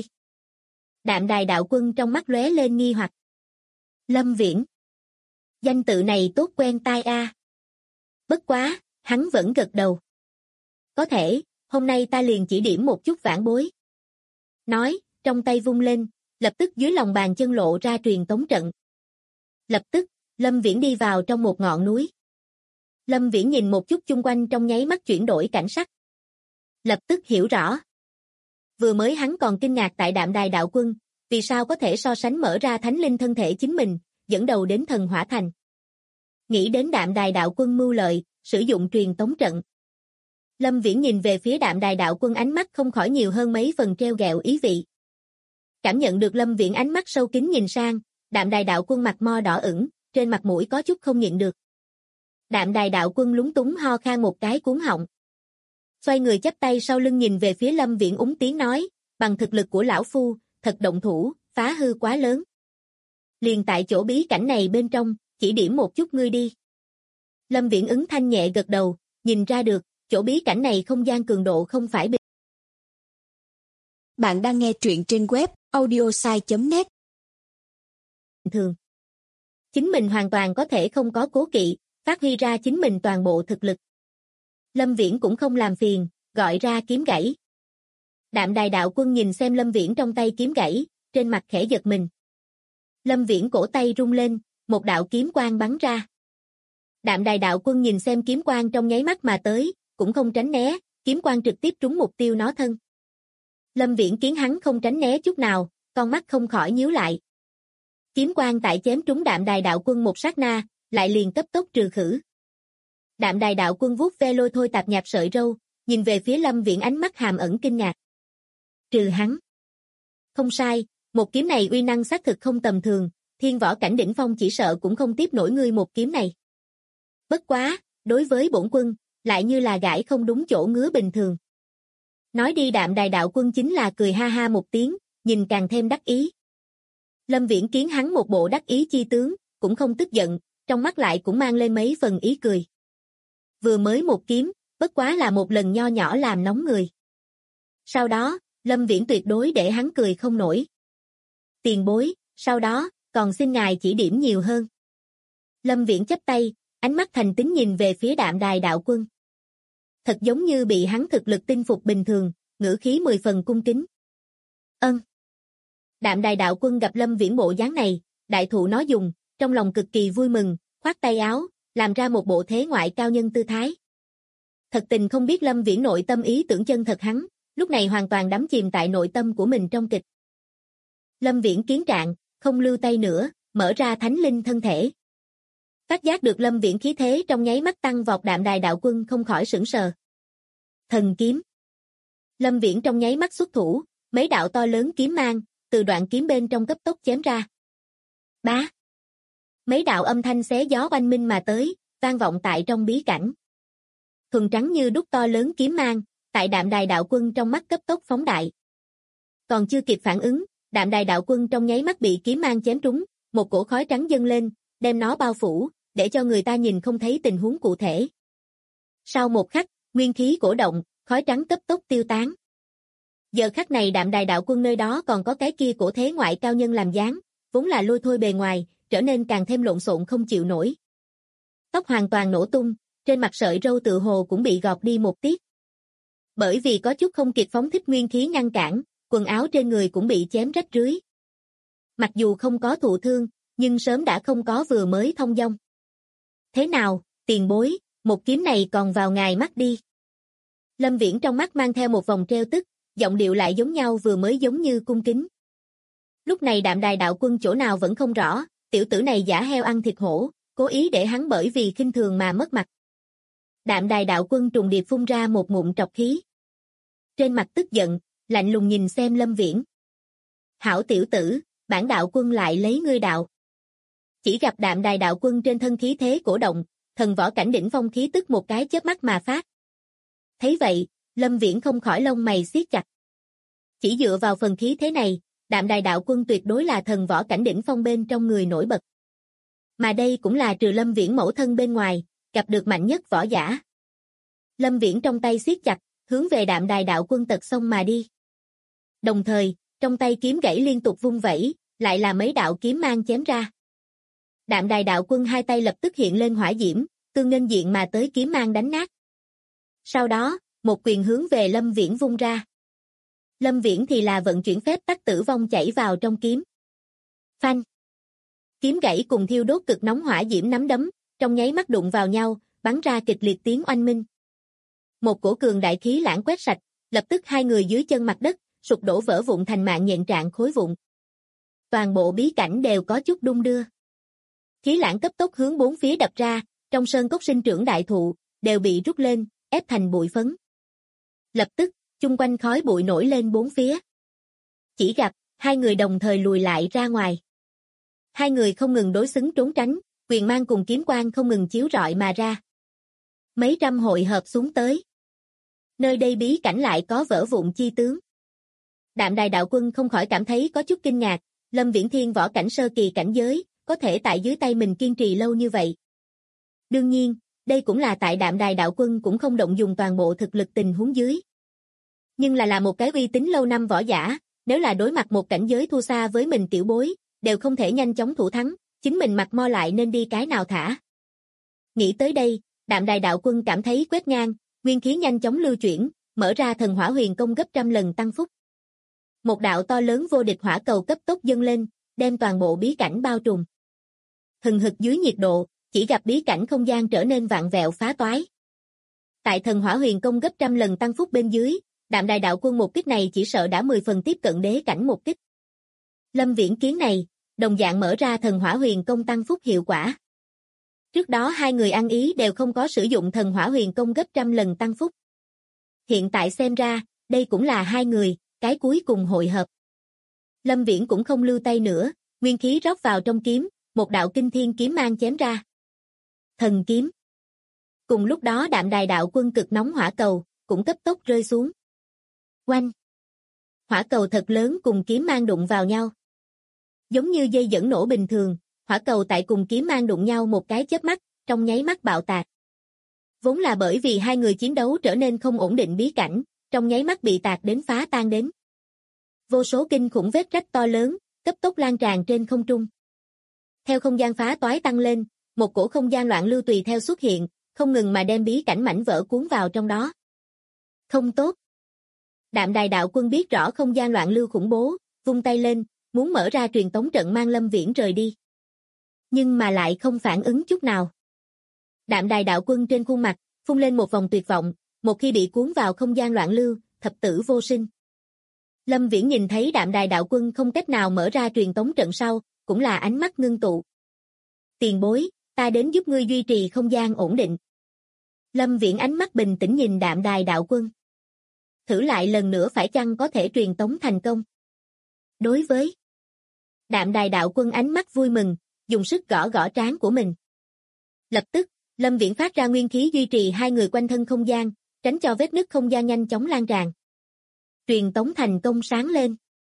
Đạm Đài đạo quân trong mắt lóe lên nghi hoặc. Lâm Viễn. Danh tự này tốt quen tai a. Bất quá, hắn vẫn gật đầu. Có thể, hôm nay ta liền chỉ điểm một chút vãn bối. Nói, trong tay vung lên, lập tức dưới lòng bàn chân lộ ra truyền tống trận. Lập tức, Lâm Viễn đi vào trong một ngọn núi. Lâm Viễn nhìn một chút chung quanh trong nháy mắt chuyển đổi cảnh sắc. Lập tức hiểu rõ. Vừa mới hắn còn kinh ngạc tại Đạm Đài đạo quân, vì sao có thể so sánh mở ra thánh linh thân thể chính mình, dẫn đầu đến Thần Hỏa Thành. Nghĩ đến Đạm Đài đạo quân mưu lợi, sử dụng truyền tống trận. Lâm Viễn nhìn về phía Đạm Đài đạo quân ánh mắt không khỏi nhiều hơn mấy phần treo gẹo ý vị. Cảm nhận được Lâm Viễn ánh mắt sâu kín nhìn sang, Đạm Đài đạo quân mặt mo đỏ ửng, trên mặt mũi có chút không nhịn được. Đạm Đài đạo quân lúng túng ho khan một cái cuốn họng. Xoay người chắp tay sau lưng nhìn về phía Lâm Viễn úng tiếng nói, bằng thực lực của lão phu, thật động thủ, phá hư quá lớn. Liền tại chỗ bí cảnh này bên trong, chỉ điểm một chút ngươi đi. Lâm Viễn ứng thanh nhẹ gật đầu, nhìn ra được, chỗ bí cảnh này không gian cường độ không phải bình Bạn đang nghe truyện trên web audiosai.net. thường. Chính mình hoàn toàn có thể không có cố kỵ, phát huy ra chính mình toàn bộ thực lực. Lâm Viễn cũng không làm phiền, gọi ra kiếm gãy. Đạm Đài đạo quân nhìn xem Lâm Viễn trong tay kiếm gãy, trên mặt khẽ giật mình. Lâm Viễn cổ tay rung lên, một đạo kiếm quang bắn ra. Đạm Đài đạo quân nhìn xem kiếm quang trong nháy mắt mà tới, cũng không tránh né, kiếm quang trực tiếp trúng mục tiêu nó thân. Lâm Viễn kiến hắn không tránh né chút nào, con mắt không khỏi nhíu lại. Kiếm quang tại chém trúng Đạm Đài đạo quân một sát na, lại liền cấp tốc trừ khử. Đạm Đài đạo quân vuốt ve lôi thôi tạp nhạp sợi râu, nhìn về phía Lâm Viễn ánh mắt hàm ẩn kinh ngạc. Trừ hắn. Không sai, một kiếm này uy năng xác thực không tầm thường, thiên võ cảnh đỉnh phong chỉ sợ cũng không tiếp nổi ngươi một kiếm này. Bất quá, đối với bổn quân, lại như là gãi không đúng chỗ ngứa bình thường. Nói đi Đạm Đài đạo quân chính là cười ha ha một tiếng, nhìn càng thêm đắc ý. Lâm Viễn kiến hắn một bộ đắc ý chi tướng, cũng không tức giận, trong mắt lại cũng mang lên mấy phần ý cười. Vừa mới một kiếm, bất quá là một lần nho nhỏ làm nóng người. Sau đó, Lâm Viễn tuyệt đối để hắn cười không nổi. Tiền bối, sau đó, còn xin ngài chỉ điểm nhiều hơn. Lâm Viễn chắp tay, ánh mắt thành tín nhìn về phía Đạm Đài đạo quân. Thật giống như bị hắn thực lực tinh phục bình thường, ngữ khí 10 phần cung kính. Ân. Đạm Đài đạo quân gặp Lâm Viễn bộ dáng này, đại thụ nói dùng, trong lòng cực kỳ vui mừng, khoát tay áo, làm ra một bộ thế ngoại cao nhân tư thái. Thật tình không biết Lâm Viễn nội tâm ý tưởng chân thật hắn, lúc này hoàn toàn đắm chìm tại nội tâm của mình trong kịch. Lâm Viễn kiến trạng, không lưu tay nữa, mở ra thánh linh thân thể. Phát giác được Lâm Viễn khí thế trong nháy mắt tăng vọt, Đạm Đài đạo quân không khỏi sửng sờ. Thần kiếm. Lâm Viễn trong nháy mắt xuất thủ, mấy đạo to lớn kiếm mang, từ đoạn kiếm bên trong cấp tốc chém ra. Bá. Mấy đạo âm thanh xé gió oanh minh mà tới, vang vọng tại trong bí cảnh. Thuần trắng như đúc to lớn kiếm mang, tại Đạm Đài đạo quân trong mắt cấp tốc phóng đại. Còn chưa kịp phản ứng, Đạm Đài đạo quân trong nháy mắt bị kiếm mang chém trúng, một cổ khói trắng dâng lên, đem nó bao phủ, để cho người ta nhìn không thấy tình huống cụ thể. Sau một khắc, nguyên khí cổ động, khói trắng cấp tốc tiêu tán. Giờ khắc này Đạm Đài đạo quân nơi đó còn có cái kia cổ thế ngoại cao nhân làm dáng, vốn là lôi thôi bề ngoài, trở nên càng thêm lộn xộn không chịu nổi. Tóc hoàn toàn nổ tung, trên mặt sợi râu tự hồ cũng bị gọt đi một tiết. Bởi vì có chút không kịp phóng thích nguyên khí ngăn cản, quần áo trên người cũng bị chém rách rưới. Mặc dù không có thụ thương, nhưng sớm đã không có vừa mới thông dong. Thế nào, tiền bối, một kiếm này còn vào ngài mắt đi. Lâm Viễn trong mắt mang theo một vòng trêu tức, giọng điệu lại giống nhau vừa mới giống như cung kính. Lúc này Đạm Đài đạo quân chỗ nào vẫn không rõ, tiểu tử này giả heo ăn thịt hổ, cố ý để hắn bởi vì khinh thường mà mất mặt. Đạm Đài đạo quân trùng điệp phun ra một ngụm trọc khí. Trên mặt tức giận, lạnh lùng nhìn xem Lâm Viễn. Hảo tiểu tử, bản đạo quân lại lấy ngươi đạo. Chỉ gặp Đạm Đài đạo quân trên thân khí thế cổ động, thần võ cảnh đỉnh phong khí tức một cái chớp mắt mà phát. Thấy vậy, Lâm Viễn không khỏi lông mày siết chặt. Chỉ dựa vào phần khí thế này, Đạm Đài đạo quân tuyệt đối là thần võ cảnh đỉnh phong bên trong người nổi bật. Mà đây cũng là trừ Lâm Viễn mẫu thân bên ngoài, gặp được mạnh nhất võ giả. Lâm Viễn trong tay siết chặt, hướng về Đạm Đài đạo quân tật xông mà đi. Đồng thời, trong tay kiếm gãy liên tục vung vẩy, lại là mấy đạo kiếm mang chém ra. Đạm Đài đạo quân hai tay lập tức hiện lên hỏa diễm, tương nghênh diện mà tới kiếm mang đánh nát. Sau đó, một quyền hướng về Lâm Viễn vung ra. Lâm Viễn thì là vận chuyển phép tắc tử vong chảy vào trong kiếm. Phanh! Kiếm gãy cùng thiêu đốt cực nóng hỏa diễm nắm đấm, trong nháy mắt đụng vào nhau, bắn ra kịch liệt tiếng oanh minh. Một cổ cường đại khí lãng quét sạch, lập tức hai người dưới chân mặt đất, sụp đổ vỡ vụn thành mạng nhện trạng khối vụn. Toàn bộ bí cảnh đều có chút đung đưa. Khí lãng cấp tốc hướng bốn phía đập ra, trong sơn cốc sinh trưởng đại thụ, đều bị rút lên, ép thành bụi phấn. Lập tức, chung quanh khói bụi nổi lên bốn phía. Chỉ gặp, hai người đồng thời lùi lại ra ngoài. Hai người không ngừng đối xứng trốn tránh, quyền mang cùng kiếm quang không ngừng chiếu rọi mà ra. Mấy trăm hội hợp xuống tới. Nơi đây bí cảnh lại có vỡ vụn chi tướng. Đạm Đài đạo quân không khỏi cảm thấy có chút kinh ngạc, Lâm Viễn thiên võ cảnh sơ kỳ cảnh giới, có thể tại dưới tay mình kiên trì lâu như vậy. Đương nhiên, đây cũng là tại Đạm Đài đạo quân cũng không động dùng toàn bộ thực lực tình huống dưới. Nhưng là một cái uy tín lâu năm võ giả, nếu là đối mặt một cảnh giới thua xa với mình tiểu bối, đều không thể nhanh chóng thủ thắng, chính mình mặt mo lại nên đi cái nào thả. Nghĩ tới đây, Đạm Đài đạo quân cảm thấy quét ngang, nguyên khí nhanh chóng lưu chuyển, mở ra thần hỏa huyền công gấp trăm lần tăng phúc. Một đạo to lớn vô địch hỏa cầu cấp tốc dâng lên, đem toàn bộ bí cảnh bao trùm. Hừng hực dưới nhiệt độ, chỉ gặp bí cảnh không gian trở nên vạn vẹo phá toái. Tại thần hỏa huyền công gấp trăm lần tăng phúc bên dưới, Đạm Đài đạo quân một kích này chỉ sợ đã 10 phần tiếp cận đế cảnh một kích. Lâm Viễn kiến này, đồng dạng mở ra thần hỏa huyền công tăng phúc hiệu quả. Trước đó hai người ăn ý đều không có sử dụng thần hỏa huyền công gấp trăm lần tăng phúc. Hiện tại xem ra, đây cũng là hai người, cái cuối cùng hội hợp. Lâm Viễn cũng không lưu tay nữa, nguyên khí rót vào trong kiếm, một đạo kinh thiên kiếm mang chém ra. Thần kiếm. Cùng lúc đó Đạm Đài đạo quân cực nóng hỏa cầu, cũng cấp tốc rơi xuống. Oanh! Hỏa cầu thật lớn cùng kiếm mang đụng vào nhau. Giống như dây dẫn nổ bình thường, hỏa cầu tại cùng kiếm mang đụng nhau một cái chớp mắt, trong nháy mắt bạo tạc. Vốn là bởi vì hai người chiến đấu trở nên không ổn định bí cảnh, trong nháy mắt bị tạc đến phá tan đến. Vô số kinh khủng vết rách to lớn, cấp tốc lan tràn trên không trung. Theo không gian phá toái tăng lên, một cổ không gian loạn lưu tùy theo xuất hiện, không ngừng mà đem bí cảnh mảnh vỡ cuốn vào trong đó. Không tốt. Đạm Đài đạo quân biết rõ không gian loạn lưu khủng bố, vung tay lên, muốn mở ra truyền tống trận mang Lâm Viễn rời đi. Nhưng mà lại không phản ứng chút nào. Đạm Đài đạo quân trên khuôn mặt, phun lên một vòng tuyệt vọng, một khi bị cuốn vào không gian loạn lưu, thập tử vô sinh. Lâm Viễn nhìn thấy Đạm Đài đạo quân không cách nào mở ra truyền tống trận sau, cũng là ánh mắt ngưng tụ. Tiền bối, ta đến giúp ngươi duy trì không gian ổn định. Lâm Viễn ánh mắt bình tĩnh nhìn Đạm Đài đạo quân. Thử lại lần nữa phải chăng có thể truyền tống thành công. Đối với Đạm Đài đạo quân ánh mắt vui mừng, dùng sức gõ gõ trán của mình. Lập tức, Lâm Viễn phát ra nguyên khí duy trì hai người quanh thân không gian, tránh cho vết nứt không gian nhanh chóng lan tràn. Truyền tống thành công sáng lên.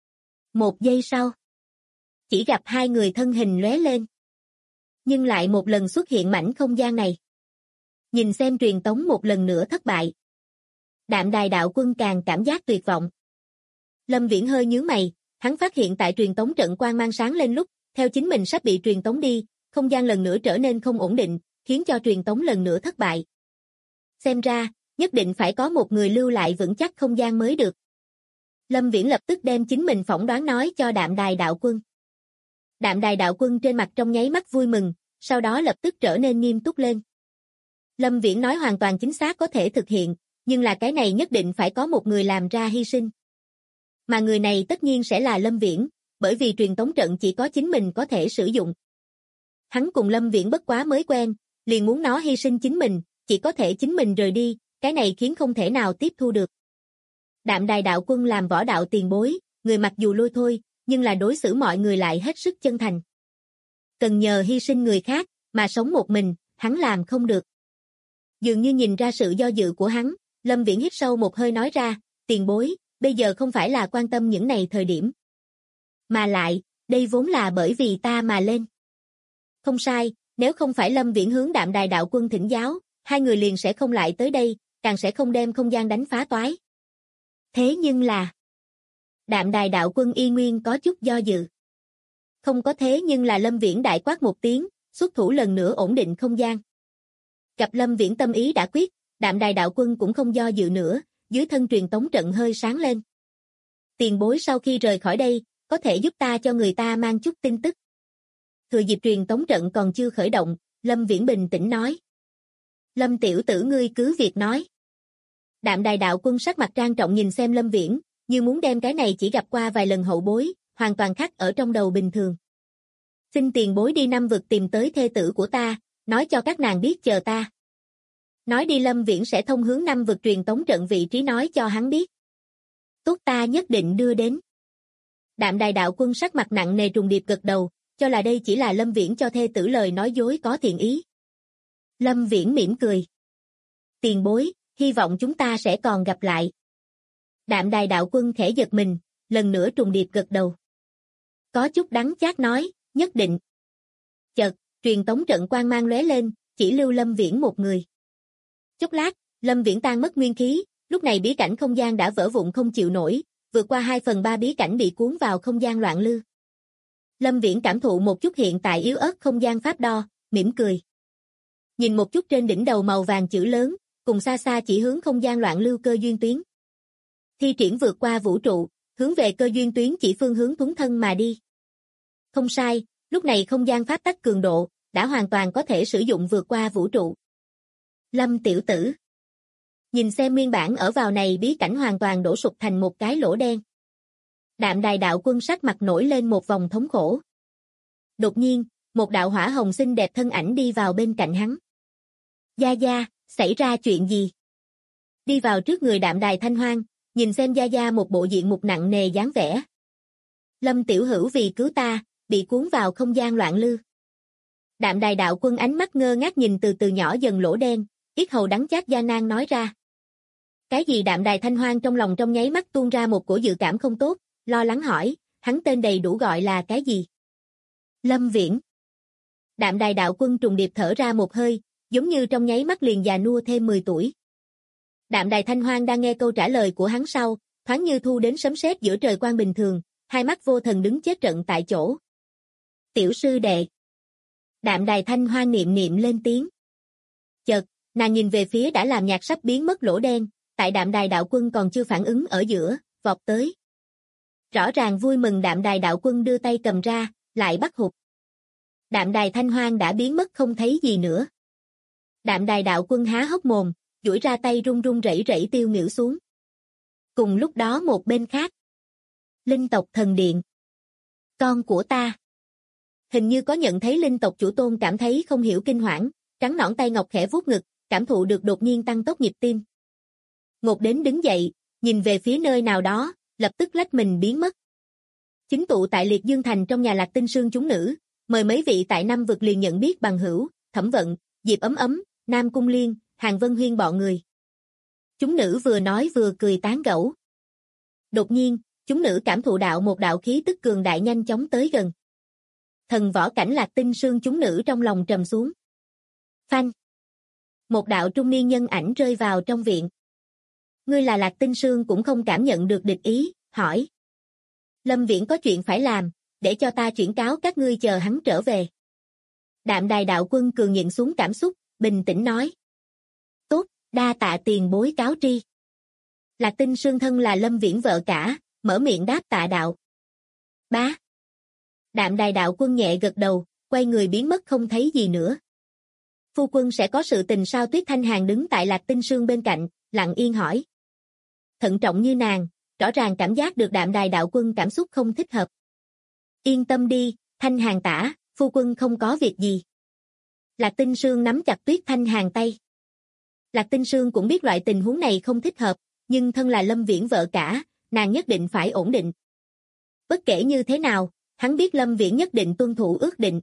1 giây sau, chỉ gặp hai người thân hình lóe lên. Nhưng lại một lần xuất hiện mảnh không gian này. Nhìn xem truyền tống một lần nữa thất bại. Đạm Đài đạo quân càng cảm giác tuyệt vọng. Lâm Viễn hơi nhướng mày, hắn phát hiện tại truyền tống trận quang mang sáng lên lúc, theo chính mình sắp bị truyền tống đi, không gian lần nữa trở nên không ổn định, khiến cho truyền tống lần nữa thất bại. Xem ra, nhất định phải có một người lưu lại vững chắc không gian mới được. Lâm Viễn lập tức đem chính mình phỏng đoán nói cho Đạm Đài đạo quân. Đạm Đài đạo quân trên mặt trong nháy mắt vui mừng, sau đó lập tức trở nên nghiêm túc lên. Lâm Viễn nói hoàn toàn chính xác có thể thực hiện, nhưng là cái này nhất định phải có một người làm ra hy sinh. Mà người này tất nhiên sẽ là Lâm Viễn, bởi vì truyền tống trận chỉ có chính mình có thể sử dụng. Hắn cùng Lâm Viễn bất quá mới quen, liền muốn nó hy sinh chính mình, chỉ có thể chính mình rời đi, cái này khiến không thể nào tiếp thu được. Đạm Đài đạo quân làm võ đạo tiền bối, người mặc dù lôi thôi, nhưng là đối xử mọi người lại hết sức chân thành. Cần nhờ hy sinh người khác, mà sống một mình, hắn làm không được. Dường như nhìn ra sự do dự của hắn, Lâm Viễn hít sâu một hơi nói ra, tiền bối, bây giờ không phải là quan tâm những này thời điểm. Mà lại, đây vốn là bởi vì ta mà lên. Không sai, nếu không phải Lâm Viễn hướng Đạm Đài đạo quân thỉnh giáo, hai người liền sẽ không lại tới đây, càng sẽ không đem không gian đánh phá toái. Thế nhưng là... Đạm Đài đạo quân y nguyên có chút do dự. Không có thế nhưng là Lâm Viễn đại quát một tiếng, xuất thủ lần nữa ổn định không gian. Gặp Lâm Viễn tâm ý đã quyết, Đạm Đài đạo quân cũng không do dự nữa, dưới thân truyền tống trận hơi sáng lên. Tiền bối sau khi rời khỏi đây, có thể giúp ta cho người ta mang chút tin tức. Thừa dịp truyền tống trận còn chưa khởi động, Lâm Viễn bình tĩnh nói. Lâm tiểu tử ngươi cứ việc nói. Đạm Đài đạo quân sắc mặt trang trọng nhìn xem Lâm Viễn, như muốn đem cái này chỉ gặp qua vài lần hậu bối, hoàn toàn khắc ở trong đầu bình thường. Xin tiền bối đi Nam vực tìm tới thê tử của ta, nói cho các nàng biết chờ ta. Nói đi Lâm Viễn sẽ thông hướng Nam vực truyền tống trận vị trí nói cho hắn biết. Tốt ta nhất định đưa đến. Đạm Đài đạo quân sắc mặt nặng nề trùng điệp gật đầu, cho là đây chỉ là Lâm Viễn cho thê tử lời nói dối có thiện ý. Lâm Viễn mỉm cười. Tiền bối, hy vọng chúng ta sẽ còn gặp lại. Đạm Đài đạo quân khẽ giật mình, lần nữa trùng điệp gật đầu. Có chút đắng chát nói, nhất định. Chợt, truyền tống trận quang mang lóe lên, chỉ lưu Lâm Viễn một người. Chốc lát, Lâm Viễn tan mất nguyên khí, lúc này bí cảnh không gian đã vỡ vụn không chịu nổi, vượt qua 2/3 bí cảnh bị cuốn vào không gian loạn lưu. Lâm Viễn cảm thụ một chút hiện tại yếu ớt không gian pháp đo, mỉm cười. Nhìn một chút trên đỉnh đầu màu vàng chữ lớn, cùng xa xa chỉ hướng không gian loạn lưu cơ duyên tuyến. Thi triển vượt qua vũ trụ, hướng về cơ duyên tuyến chỉ phương hướng thuấn thân mà đi. Không sai, lúc này không gian pháp tắc cường độ, đã hoàn toàn có thể sử dụng vượt qua vũ trụ. Lâm tiểu tử. Nhìn xem nguyên bản ở vào này bí cảnh hoàn toàn đổ sụp thành một cái lỗ đen. Đạm Đài đạo quân sắc mặt nổi lên một vòng thống khổ. Đột nhiên, một đạo hỏa hồng xinh đẹp thân ảnh đi vào bên cạnh hắn. Gia Gia, xảy ra chuyện gì? Đi vào trước người Đạm Đài Thanh Hoang, nhìn xem Gia Gia một bộ diện mục nặng nề dáng vẻ. Lâm tiểu hữu vì cứu ta, bị cuốn vào không gian loạn lưu. Đạm Đài đạo quân ánh mắt ngơ ngác nhìn từ từ nhỏ dần lỗ đen, yết hầu đắng chát gian nan nói ra. Cái gì? Đạm Đài Thanh Hoang trong lòng trong nháy mắt tuôn ra một cổ dự cảm không tốt, lo lắng hỏi, hắn tên đầy đủ gọi là cái gì? Lâm Viễn. Đạm Đài đạo quân trùng điệp thở ra một hơi, giống như trong nháy mắt liền già nua thêm 10 tuổi. Đạm Đài Thanh Hoang đang nghe câu trả lời của hắn sau, thoáng như thu đến sấm sét giữa trời quang bình thường, hai mắt vô thần đứng chết trận tại chỗ. Tiểu sư đệ. Đạm Đài Thanh Hoang niệm niệm lên tiếng. Chợt, nàng nhìn về phía đã làm nhạt sắp biến mất lỗ đen, tại Đạm Đài đạo quân còn chưa phản ứng ở giữa, vọt tới. Rõ ràng vui mừng Đạm Đài đạo quân đưa tay cầm ra, lại bắt hụt. Đạm Đài Thanh Hoang đã biến mất không thấy gì nữa. Đạm Đài đạo quân há hốc mồm, duỗi ra tay run run rẩy rẩy tiêu nghỉu xuống. Cùng lúc đó một bên khác. Linh tộc thần điện. Con của ta. Hình như có nhận thấy linh tộc chủ tôn cảm thấy không hiểu kinh hoảng, trắng nõn tay ngọc khẽ vuốt ngực, cảm thụ được đột nhiên tăng tốc nhịp tim. Ngột đến đứng dậy, nhìn về phía nơi nào đó, lập tức lách mình biến mất. Chính tụ tại Liệt Dương Thành trong nhà Lạc Tinh Sương chúng nữ, Mời mấy vị tại Năm Vực liền nhận biết bằng hữu, Thẩm Vận, Diệp Ấm Ấm, Nam Cung Liên, Hàn Vân Huyên bọn người. Chúng nữ vừa nói vừa cười tán gẫu. Đột nhiên, chúng nữ cảm thụ một đạo khí tức cường đại nhanh chóng tới gần. Thần võ cảnh Lạc Tinh Sương chúng nữ trong lòng trầm xuống. Phanh. Một đạo trung niên nhân ảnh rơi vào trong viện. Ngươi là Lạc Tinh Sương cũng không cảm nhận được địch ý, hỏi. Lâm Viễn có chuyện phải làm, để cho ta chuyển cáo các ngươi chờ hắn trở về. Đạm Đài đạo quân cường nhịn xuống cảm xúc, bình tĩnh nói. Tốt, đa tạ tiền bối cáo tri. Lạc Tinh Sương thân là Lâm Viễn vợ cả, mở miệng đáp tạ đạo. Bá. Đạm Đài đạo quân nhẹ gật đầu, quay người biến mất không thấy gì nữa. Phu quân sẽ có sự tình sao? Tuyết Thanh Hàn đứng tại Lạc Tinh Sương bên cạnh, lặng yên hỏi. Thận trọng như nàng, rõ ràng cảm giác được Đạm Đài đạo quân cảm xúc không thích hợp. Yên tâm đi, Thanh Hàn tả, phu quân không có việc gì. Lạc Tinh Sương nắm chặt Tuyết Thanh Hàn tay. Lạc Tinh Sương cũng biết loại tình huống này không thích hợp, nhưng thân là Lâm Viễn vợ cả, nàng nhất định phải ổn định. Bất kể như thế nào, hắn biết Lâm Viễn nhất định tuân thủ ước định.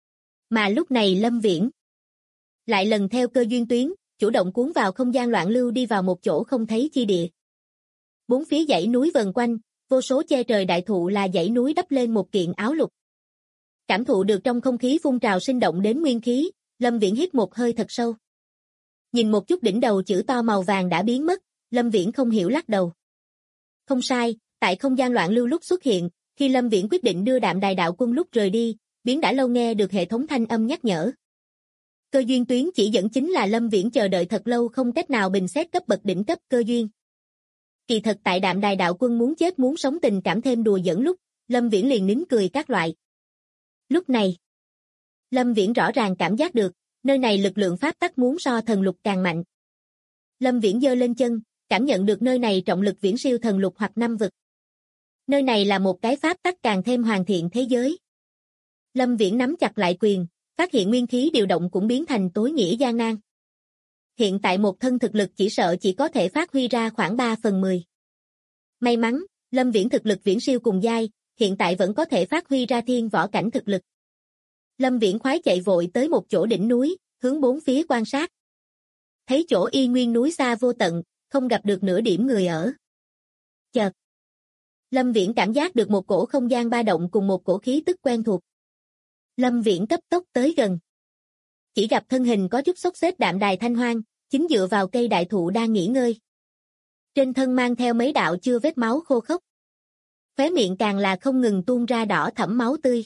Mà lúc này Lâm Viễn lại lần theo cơ duyên tuyến, chủ động cuốn vào không gian loạn lưu đi vào một chỗ không thấy chi địa. Bốn phía dãy núi vần quanh, vô số che trời đại thụ là dãy núi đắp lên một kiện áo lục. Cảm thụ được trong không khí phun trào sinh động đến nguyên khí, Lâm Viễn hít một hơi thật sâu. Nhìn một chút đỉnh đầu chữ to màu vàng đã biến mất, Lâm Viễn không hiểu lắc đầu. Không sai, tại không gian loạn lưu lúc xuất hiện, khi Lâm Viễn quyết định đưa Đạm Đài đạo quân lúc rời đi, biến đã lâu nghe được hệ thống thanh âm nhắc nhở. Cơ duyên tuyến chỉ dẫn chính là Lâm Viễn chờ đợi thật lâu không cách nào bình xét cấp bậc đỉnh cấp cơ duyên. Kỳ thật tại Đạm Đài đạo quân muốn chết muốn sống tình cảm thêm đùa giỡn lúc, Lâm Viễn liền nín cười các loại. Lúc này, Lâm Viễn rõ ràng cảm giác được, nơi này lực lượng pháp tắc muốn so thần lục càng mạnh. Lâm Viễn giơ lên chân, cảm nhận được nơi này trọng lực viễn siêu thần lục hoặc năm vực. Nơi này là một cái pháp tắc càng thêm hoàn thiện thế giới. Lâm Viễn nắm chặt lại quyền, phát hiện nguyên khí điều động cũng biến thành tối nghĩa gian nan. Hiện tại một thân thực lực chỉ sợ chỉ có thể phát huy ra khoảng 3/10. May mắn, Lâm Viễn thực lực viễn siêu cùng giai, hiện tại vẫn có thể phát huy ra thiên võ cảnh thực lực. Lâm Viễn khoái chạy vội tới một chỗ đỉnh núi, hướng bốn phía quan sát. Thấy chỗ y nguyên núi xa vô tận, không gặp được nửa điểm người ở. Chợt, Lâm Viễn cảm giác được một cổ không gian ba động cùng một cổ khí tức quen thuộc. Lâm Viễn cấp tốc tới gần. Chỉ gặp thân hình có chút xốc xếch Đạm Đài Thanh Hoang, chính dựa vào cây đại thụ đang nghỉ ngơi. Trên thân mang theo mấy đạo chưa vết máu khô khốc. Khóe miệng càng là không ngừng tuôn ra đỏ thẫm máu tươi.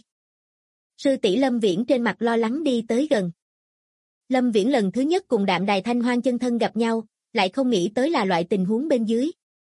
Sư tỷ Lâm Viễn trên mặt lo lắng đi tới gần. Lâm Viễn lần thứ nhất cùng Đạm Đài Thanh Hoang chân thân gặp nhau, lại không nghĩ tới là loại tình huống bên dưới.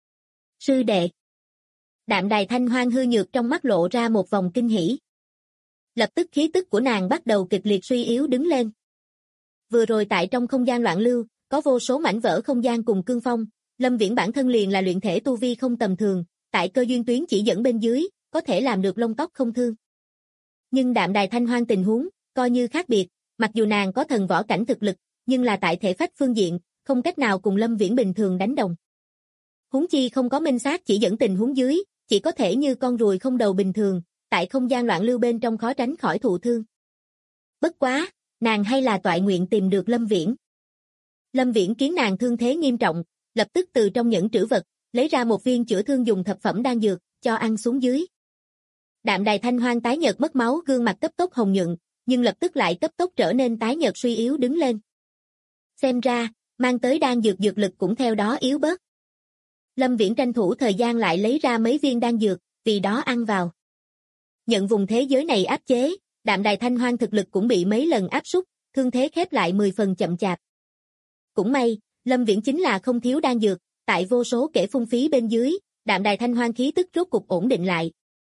Sư đệ. Đạm Đài Thanh Hoang hư nhược trong mắt lộ ra một vòng kinh hỉ. Lập tức khí tức của nàng bắt đầu kịch liệt suy yếu đứng lên. Vừa rồi tại trong không gian loạn lưu, có vô số mảnh vỡ không gian cùng cương phong, Lâm Viễn bản thân liền là luyện thể tu vi không tầm thường, tại cơ duyên tuyến chỉ dẫn bên dưới, có thể làm được lông tóc không thương. Nhưng Đạm Đài Thanh Hoang tình huống, coi như khác biệt, mặc dù nàng có thần võ cảnh thực lực, nhưng là tại thể phách phương diện, không cách nào cùng Lâm Viễn bình thường đánh đồng. Huống chi không có minh xác chỉ dẫn tình huống dưới, chỉ có thể như con ruồi không đầu bình thường, tại không gian loạn lưu bên trong khó tránh khỏi thụ thương. Bất quá, nàng hay là toại nguyện tìm được Lâm Viễn. Lâm Viễn kiến nàng thương thế nghiêm trọng, lập tức từ trong nhẫn trữ vật, lấy ra một viên chữa thương dùng thập phẩm đan dược, cho ăn xuống dưới. Đạm Đài Thanh Hoang tái nhợt mất máu gương mặt cấp tốc hồng nhuận, nhưng lập tức lại cấp tốc trở nên tái nhợt suy yếu đứng lên. Xem ra, mang tới đan dược dược lực cũng theo đó yếu bớt. Lâm Viễn tranh thủ thời gian lại lấy ra mấy viên đan dược, vì đó ăn vào. Nhận vùng thế giới này áp chế, Đạm Đài Thanh Hoang thực lực cũng bị mấy lần áp sút, thương thế khép lại 10 phần chậm chạp. Cũng may, Lâm Viễn chính là không thiếu đan dược, tại vô số kể phung phí bên dưới, Đạm Đài Thanh Hoang khí tức rốt cục ổn định lại.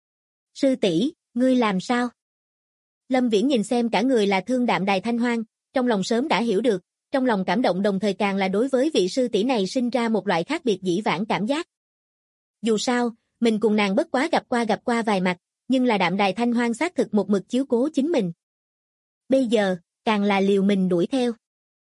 Sư tỷ, ngươi làm sao? Lâm Viễn nhìn xem cả người là thương Đạm Đài Thanh Hoang, trong lòng sớm đã hiểu được, trong lòng cảm động đồng thời càng là đối với vị sư tỷ này sinh ra một loại khác biệt dĩ vãng cảm giác. Dù sao, mình cùng nàng bất quá gặp qua vài mặt, nhưng là Đạm Đài Thanh Hoang xác thực một mực chiếu cố chính mình. Bây giờ, càng là liều mình đuổi theo.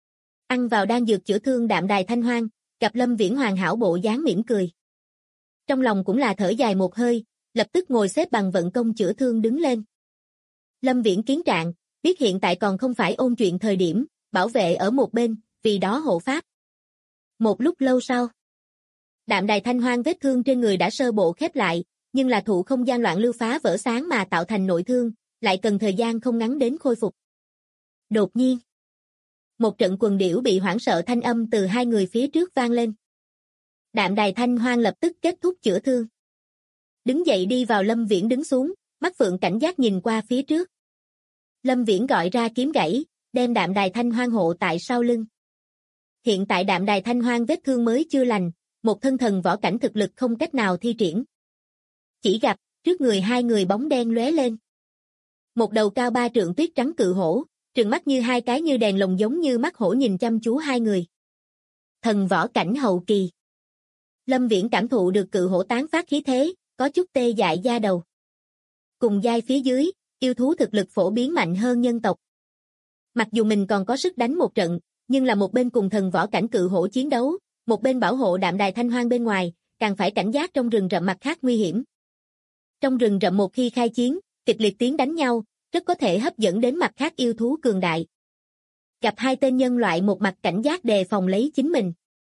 Ăn vào đan dược chữa thương Đạm Đài Thanh Hoang, gặp Lâm Viễn hoàn hảo bộ dáng mỉm cười. Trong lòng cũng là thở dài một hơi, lập tức ngồi xếp bằng vận công chữa thương đứng lên. Lâm Viễn kiến trạng, biết hiện tại còn không phải ôn chuyện thời điểm, bảo vệ ở một bên, vì đó hộ pháp. Một lúc lâu sau, Đạm Đài Thanh Hoang vết thương trên người đã sơ bộ khép lại, nhưng là thụ không gian loạn lưu phá vỡ sáng mà tạo thành nội thương, lại cần thời gian không ngắn đến khôi phục. Đột nhiên, một trận quần điểu bị hoảng sợ thanh âm từ hai người phía trước vang lên. Đạm Đài Thanh Hoang lập tức kết thúc chữa thương. Đứng dậy đi vào Lâm Viễn đứng xuống, mắt phượng cảnh giác nhìn qua phía trước. Lâm Viễn gọi ra kiếm gãy, đem Đạm Đài Thanh Hoang hộ tại sau lưng. Hiện tại Đạm Đài Thanh Hoang vết thương mới chưa lành, một thân thần võ cảnh thực lực không cách nào thi triển. Chỉ gặp, trước người hai người bóng đen lóe lên. Một đầu cao 3 trượng tuyết trắng cự hổ, trừng mắt như hai cái như đèn lồng giống như mắt hổ nhìn chăm chú hai người. Thần võ cảnh hậu kỳ. Lâm Viễn cảm thụ được cự hổ tán phát khí thế, có chút tê dại da đầu. Cùng giai phía dưới, yêu thú thực lực phổ biến mạnh hơn nhân tộc. Mặc dù mình còn có sức đánh một trận, nhưng là một bên cùng thần võ cảnh cự hổ chiến đấu, một bên bảo hộ Đạm Đài Thanh Hoang bên ngoài, càng phải cảnh giác trong rừng rậm mặt khác nguy hiểm. Trong rừng rậm một khi khai chiến, kịch liệt tiếng đánh nhau, rất có thể hấp dẫn đến mặt khác yêu thú cường đại. Gặp hai tên nhân loại một mặt cảnh giác đề phòng lấy chính mình.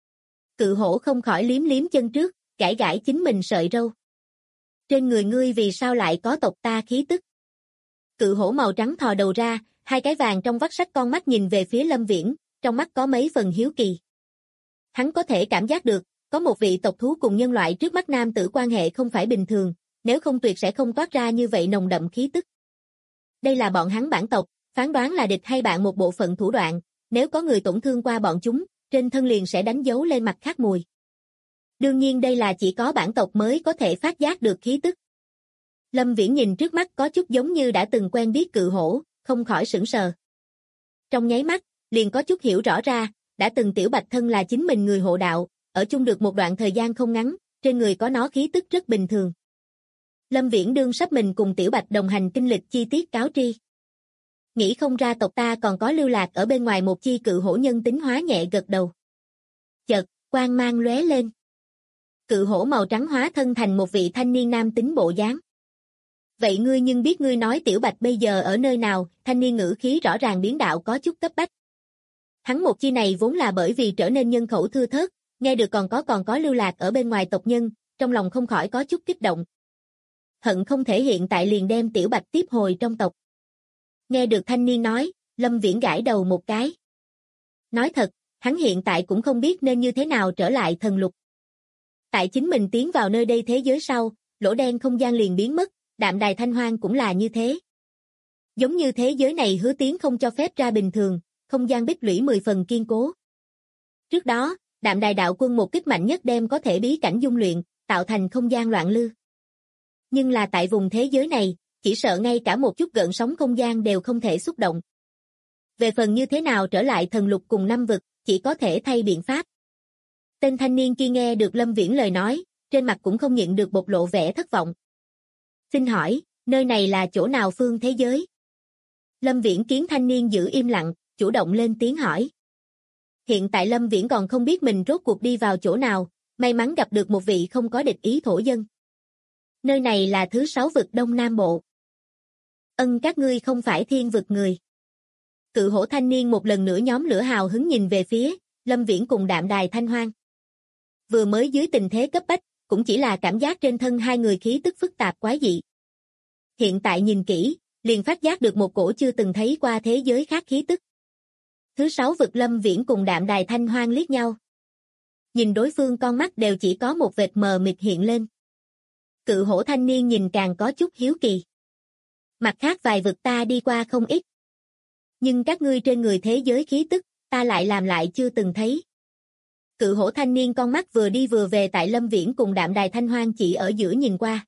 Cự hổ không khỏi liếm liếm chân trước, gãi gãi chính mình sợi râu. Trên người ngươi vì sao lại có tộc ta khí tức? Cự hổ màu trắng thò đầu ra, hai cái vàng trong vắt sắt con mắt nhìn về phía Lâm Viễn, trong mắt có mấy phần hiếu kỳ. Hắn có thể cảm giác được, có một vị tộc thú cùng nhân loại trước mắt nam tử quan hệ không phải bình thường, nếu không tuyệt sẽ không toát ra như vậy nồng đậm khí tức. Đây là bọn hắn bản tộc, phán đoán là địch hay bạn một bộ phận thủ đoạn, nếu có người tổn thương qua bọn chúng, trên thân liền sẽ đánh dấu lên mặt khác mùi. Đương nhiên đây là chỉ có bản tộc mới có thể phát giác được khí tức. Lâm Viễn nhìn trước mắt có chút giống như đã từng quen biết cự hổ, không khỏi sửng sờ. Trong nháy mắt, liền có chút hiểu rõ ra, đã từng Tiểu Bạch thân là chính mình người hộ đạo, ở chung được một đoạn thời gian không ngắn, trên người có nó khí tức rất bình thường. Lâm Viễn đương sắp mình cùng Tiểu Bạch đồng hành kinh lịch chi tiết cáo tri. Nghĩ không ra tộc ta còn có lưu lạc ở bên ngoài một chi cự hổ nhân tính hóa nhẹ gật đầu. Chợt, quang mang lóe lên. Cự hổ màu trắng hóa thân thành một vị thanh niên nam tính bộ dáng. Vậy ngươi nhưng biết ngươi nói Tiểu Bạch bây giờ ở nơi nào? Thanh niên ngữ khí rõ ràng biến đạo có chút cấp bách. Hắn một chi này vốn là bởi vì trở nên nhân khẩu thưa thớt, nghe được còn có lưu lạc ở bên ngoài tộc nhân, trong lòng không khỏi có chút kích động. Hận không thể hiện tại liền đem Tiểu Bạch tiếp hồi trong tộc. Nghe được thanh niên nói, Lâm Viễn gãi đầu một cái. Nói thật, hắn hiện tại cũng không biết nên như thế nào trở lại thần lục. Tại chính mình tiến vào nơi đây thế giới sau, lỗ đen không gian liền biến mất, Đạm Đài Thanh Hoang cũng là như thế. Giống như thế giới này hứa tiếng không cho phép ra bình thường, không gian bích lũy 10 phần kiên cố. Trước đó, Đạm Đài đạo quân một kích mạnh nhất đem có thể bí cảnh dung luyện, tạo thành không gian loạn lưu. Nhưng là tại vùng thế giới này, chỉ sợ ngay cả một chút gợn sóng không gian đều không thể xúc động. Về phần như thế nào trở lại thần lục cùng năm vực, chỉ có thể thay biện pháp. Tên thanh niên kia nghe được Lâm Viễn lời nói, trên mặt cũng không nhịn được bộc lộ vẻ thất vọng. Xin hỏi, nơi này là chỗ nào phương thế giới? Lâm Viễn kiến thanh niên giữ im lặng, chủ động lên tiếng hỏi. Hiện tại Lâm Viễn còn không biết mình rốt cuộc đi vào chỗ nào, may mắn gặp được một vị không có địch ý thổ dân. Nơi này là thứ 6 vực Đông Nam Bộ. Các ngươi không phải thiên vực người. Cự hổ thanh niên một lần nữa nhóm lửa hào hứng nhìn về phía Lâm Viễn cùng Đạm Đài Thanh Hoang. Vừa mới dưới tình thế cấp bách, cũng chỉ là cảm giác trên thân hai người khí tức phức tạp quái dị. Hiện tại nhìn kỹ, liền phát giác được một cổ chưa từng thấy qua thế giới khác khí tức. Thứ 6 vực Lâm Viễn cùng Đạm Đài Thanh Hoang liếc nhau. Nhìn đối phương con mắt đều chỉ có một vệt mờ mịt hiện lên. Cự hổ thanh niên nhìn càng có chút hiếu kỳ. Mặt khác vài vực ta đi qua không ít. Nhưng các ngươi trên người thế giới khí tức, ta lại làm lại chưa từng thấy. Cự hổ thanh niên con mắt vừa đi vừa về tại Lâm Viễn cùng Đạm Đài Thanh Hoang chỉ ở giữa nhìn qua.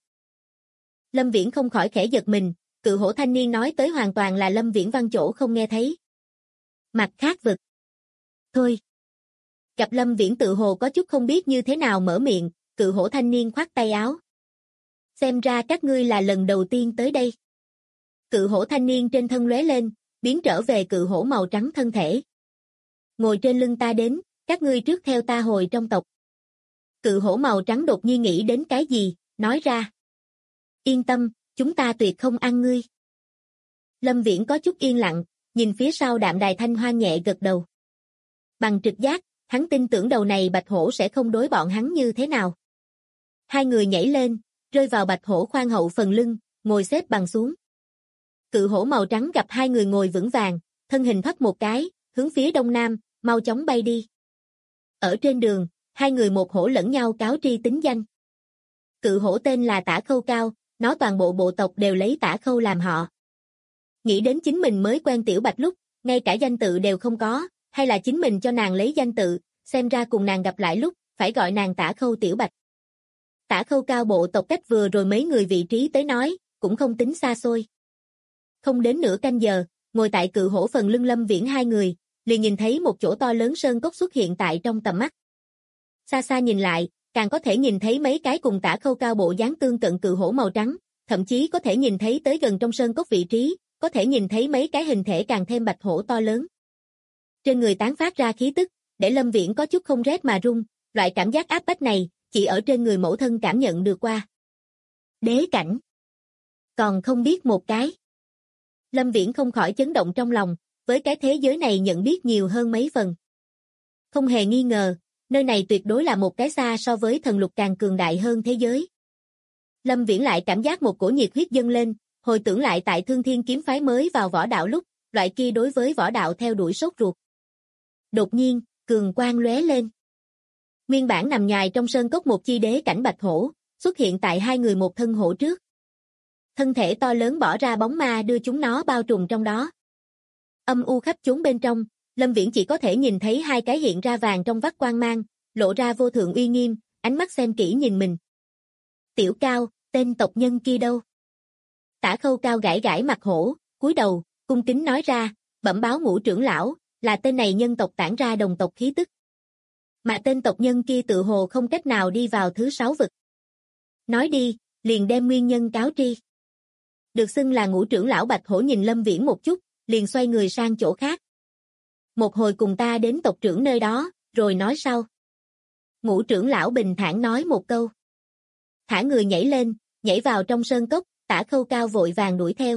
Lâm Viễn không khỏi khẽ giật mình, cự hổ thanh niên nói tới hoàn toàn là Lâm Viễn văn chỗ không nghe thấy. Mặt khác vực. Thôi. Gặp Lâm Viễn tự hồ có chút không biết như thế nào mở miệng, cự hổ thanh niên khoát tay áo. Xem ra các ngươi là lần đầu tiên tới đây. Cự hổ thanh niên trên thân lóe lên, biến trở về cự hổ màu trắng thân thể. Ngồi trên lưng ta đến, các ngươi trước theo ta hồi trong tộc. Cự hổ màu trắng đột nhiên nghĩ đến cái gì, nói ra. Yên tâm, chúng ta tuyệt không ăn ngươi. Lâm Viễn có chút yên lặng, nhìn phía sau Đạm Đài Thanh Hoang nhẹ gật đầu. Bằng trực giác, hắn tin tưởng đầu này bạch hổ sẽ không đối bọn hắn như thế nào. Hai người nhảy lên, rơi vào bạch hổ khoang hậu phần lưng, ngồi xếp bằng xuống. Cự hổ màu trắng gặp hai người ngồi vững vàng, thân hình thoát một cái, hướng phía đông nam, mau chóng bay đi. Ở trên đường, hai người một hổ lẫn nhau cáo tri tính danh. Cự hổ tên là Tả Khâu Cao, nó toàn bộ bộ tộc đều lấy Tả Khâu làm họ. Nghĩ đến chính mình mới quen Tiểu Bạch lúc, ngay cả danh tự đều không có, hay là chính mình cho nàng lấy danh tự, xem ra cùng nàng gặp lại lúc, phải gọi nàng Tả Khâu Tiểu Bạch. Tả Khâu Cao bộ tộc cách vừa rồi mấy người vị trí tới nói, cũng không tính xa xôi. Không đến nửa canh giờ, ngồi tại cự hổ phần lưng Lâm Viễn hai người, liền nhìn thấy một chỗ to lớn sơn cốc xuất hiện tại trong tầm mắt. Xa xa nhìn lại, càng có thể nhìn thấy mấy cái cùng Tả Khâu Cao bộ dáng tương cận cự hổ màu trắng, thậm chí có thể nhìn thấy tới gần trong sơn cốc vị trí, có thể nhìn thấy mấy cái hình thể càng thêm bạch hổ to lớn. Trên người tán phát ra khí tức, để Lâm Viễn có chút không rét mà run, loại cảm giác áp bách này, chỉ ở trên người mẫu thân cảm nhận được qua. Đế cảnh. Còn không biết một cái. Lâm Viễn không khỏi chấn động trong lòng, với cái thế giới này nhận biết nhiều hơn mấy phần. Không hề nghi ngờ, nơi này tuyệt đối là một cái xa so với thần lục càng cường đại hơn thế giới. Lâm Viễn lại cảm giác một cổ nhiệt huyết dâng lên, hồi tưởng lại tại Thương Thiên kiếm phái mới vào võ đạo lúc, loại kia đối với võ đạo theo đuổi sốt ruột. Đột nhiên, cường quang lóe lên. Nguyên bản nằm nhài trong sơn cốc một chi đế cảnh bạch hổ, xuất hiện tại hai người một thân hổ trước. Thân thể to lớn bỏ ra bóng ma đưa chúng nó bao trùm trong đó. Âm u khắp chốn bên trong, Lâm Viễn chỉ có thể nhìn thấy hai cái hiện ra vàng trong vắt quang mang, lộ ra vô thượng uy nghiêm, ánh mắt xem kỹ nhìn mình. Tiểu Cao, tên tộc nhân kia đâu? Tả Khâu Cao gãi gãi mặt hổ, cúi đầu, cung kính nói ra, bẩm báo Ngũ trưởng lão, là tên này nhân tộc tản ra đồng tộc khí tức. Mà tên tộc nhân kia tự hồ không cách nào đi vào thứ 6 vực. Nói đi, liền đem nguyên nhân cáo tri. Được xưng là Ngũ trưởng lão bạch hổ nhìn Lâm Viễn một chút, liền xoay người sang chỗ khác. Một hồi cùng ta đến tộc trưởng nơi đó, rồi nói sau. Ngũ trưởng lão bình thản nói một câu. Thả người nhảy lên, nhảy vào trong sơn cốc, Tả Khâu Cao vội vàng đuổi theo.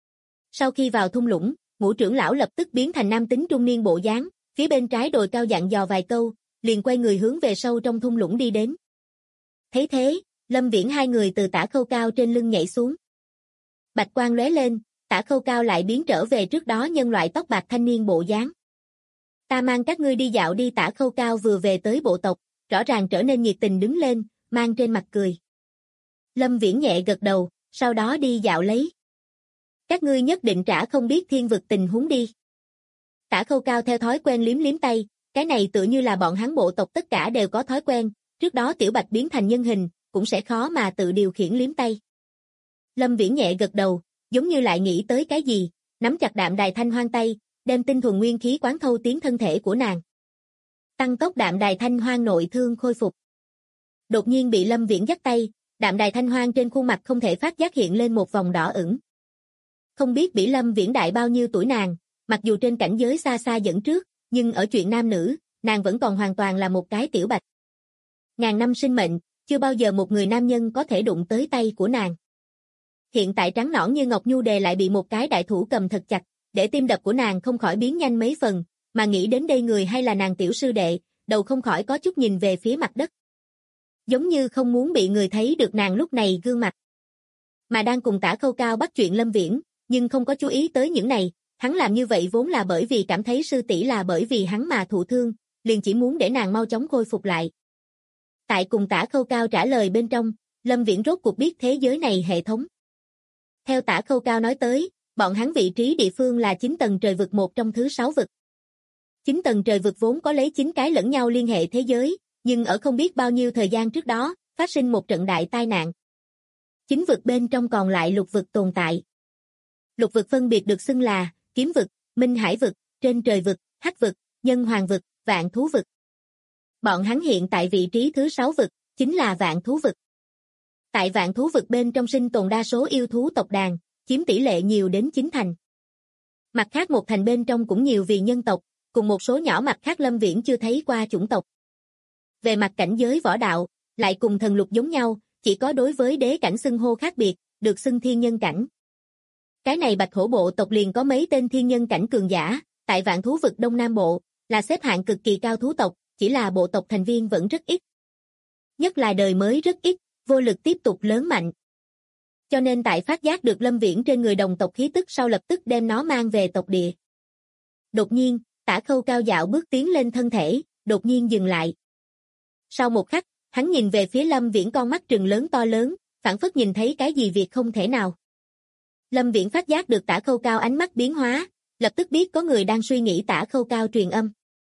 Sau khi vào thung lũng, Ngũ trưởng lão lập tức biến thành nam tính trung niên bộ dáng, phía bên trái đồi cao dặn dò vài câu, liền quay người hướng về sâu trong thung lũng đi đến. Thấy thế, Lâm Viễn hai người từ Tả Khâu Cao trên lưng nhảy xuống. Bạch quang lóe lên, Tả Khâu Cao lại biến trở về trước đó nhân loại tóc bạc thanh niên bộ dáng. Ta mang các ngươi đi dạo đi. Tả Khâu Cao vừa về tới bộ tộc, rõ ràng trở nên nhiệt tình đứng lên, mang trên mặt cười. Lâm Viễn nhẹ gật đầu, sau đó đi dạo lấy. Các ngươi nhất định trả không biết thiên vực tình huống đi. Tả Khâu Cao theo thói quen liếm liếm tay, cái này tựa như là bọn hắn bộ tộc tất cả đều có thói quen, trước đó Tiểu Bạch biến thành nhân hình, cũng sẽ khó mà tự điều khiển liếm tay. Lâm Viễn nhẹ gật đầu, giống như lại nghĩ tới cái gì, nắm chặt Đạm Đài Thanh Hoang tay, đem tinh thuần nguyên khí quán thâu tiến thân thể của nàng. Tăng tốc Đạm Đài Thanh Hoang nội thương khôi phục. Đột nhiên bị Lâm Viễn dắt tay, Đạm Đài Thanh Hoang trên khuôn mặt không thể phát giác hiện lên một vòng đỏ ửng. Không biết bị Lâm Viễn đại bao nhiêu tuổi nàng, mặc dù trên cảnh giới xa xa dẫn trước, nhưng ở chuyện nam nữ, nàng vẫn còn hoàn toàn là một cái tiểu bạch. Ngàn năm sinh mệnh, chưa bao giờ một người nam nhân có thể đụng tới tay của nàng. Hiện tại trắng nõn như ngọc nhu đề lại bị một cái đại thủ cầm thật chặt, để tim đập của nàng không khỏi biến nhanh mấy phần, mà nghĩ đến đây người hay là nàng tiểu sư đệ, đầu không khỏi có chút nhìn về phía mặt đất. Giống như không muốn bị người thấy được nàng lúc này gương mặt. Mà đang cùng Tả Khâu Cao bắt chuyện Lâm Viễn, nhưng không có chú ý tới những này, hắn làm như vậy vốn là bởi vì cảm thấy sư tỷ là bởi vì hắn mà thụ thương, liền chỉ muốn để nàng mau chóng khôi phục lại. Tại cùng Tả Khâu Cao trả lời bên trong, Lâm Viễn rốt cuộc biết thế giới này hệ thống. Theo Tả Khâu Cao nói tới, bọn hắn vị trí địa phương là 9 tầng trời vực một trong thứ 6 vực. 9 tầng trời vực vốn có lấy 9 cái lẫn nhau liên hệ thế giới, nhưng ở không biết bao nhiêu thời gian trước đó, phát sinh một trận đại tai nạn. 9 vực bên trong còn lại lục vực tồn tại. Lục vực phân biệt được xưng là Kiếm vực, Minh Hải vực, Trên trời vực, Hắc vực, Nhân Hoàng vực, Vạn Thú vực. Bọn hắn hiện tại vị trí thứ 6 vực, chính là Vạn Thú vực. Tại Vạn Thú vực bên trong sinh tồn đa số yêu thú tộc đàn, chiếm tỷ lệ nhiều đến 9 thành. Mặt khác một thành bên trong cũng nhiều vì nhân tộc, cùng một số nhỏ mặt khác Lâm Viễn chưa thấy qua chủng tộc. Về mặt cảnh giới võ đạo, lại cùng thần lục giống nhau, chỉ có đối với đế cảnh xưng hô khác biệt, được xưng thiên nhân cảnh. Cái này Bạch Hổ bộ tộc liền có mấy tên thiên nhân cảnh cường giả, tại Vạn Thú vực Đông Nam Bộ, là xếp hạng cực kỳ cao thú tộc, chỉ là bộ tộc thành viên vẫn rất ít. Nhất là đời mới rất ít, vô lực tiếp tục lớn mạnh. Cho nên tại phát giác được Lâm Viễn trên người đồng tộc khí tức sau lập tức đem nó mang về tộc địa. Đột nhiên, Tả Khâu Cao dạo bước tiến lên thân thể, đột nhiên dừng lại. Sau một khắc, hắn nhìn về phía Lâm Viễn, con mắt trừng lớn to lớn, phảng phất nhìn thấy cái gì việc không thể nào. Lâm Viễn phát giác được Tả Khâu Cao ánh mắt biến hóa, lập tức biết có người đang suy nghĩ Tả Khâu Cao truyền âm.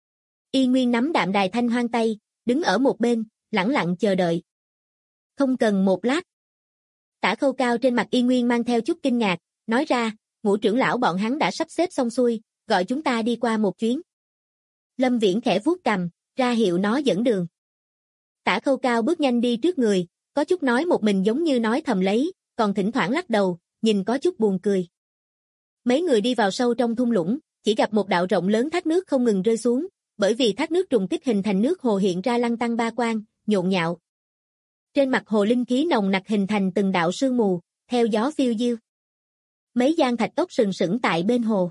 Y Nguyên nắm đạm đài thanh hoang tay, đứng ở một bên, lẳng lặng chờ đợi. Không cần một lát. Tả Khâu Cao trên mặt Y Nguyên mang theo chút kinh ngạc, nói ra, Ngũ trưởng lão bọn hắn đã sắp xếp xong xuôi, gọi chúng ta đi qua một chuyến. Lâm Viễn khẽ vuốt cằm, ra hiệu nó dẫn đường. Tả Khâu Cao bước nhanh đi trước người, có chút nói một mình giống như nói thầm lấy, còn thỉnh thoảng lắc đầu, nhìn có chút buồn cười. Mấy người đi vào sâu trong thung lũng, chỉ gặp một đạo rộng lớn thác nước không ngừng rơi xuống, bởi vì thác nước trùng kích hình thành nước hồ hiện ra lăng tăng ba quang, nhộn nhạo. Trên mặt hồ linh khí nồng nặc hình thành từng đạo sương mù, theo gió phiêu diêu. Mấy gian thạch cốc sừng sững tại bên hồ.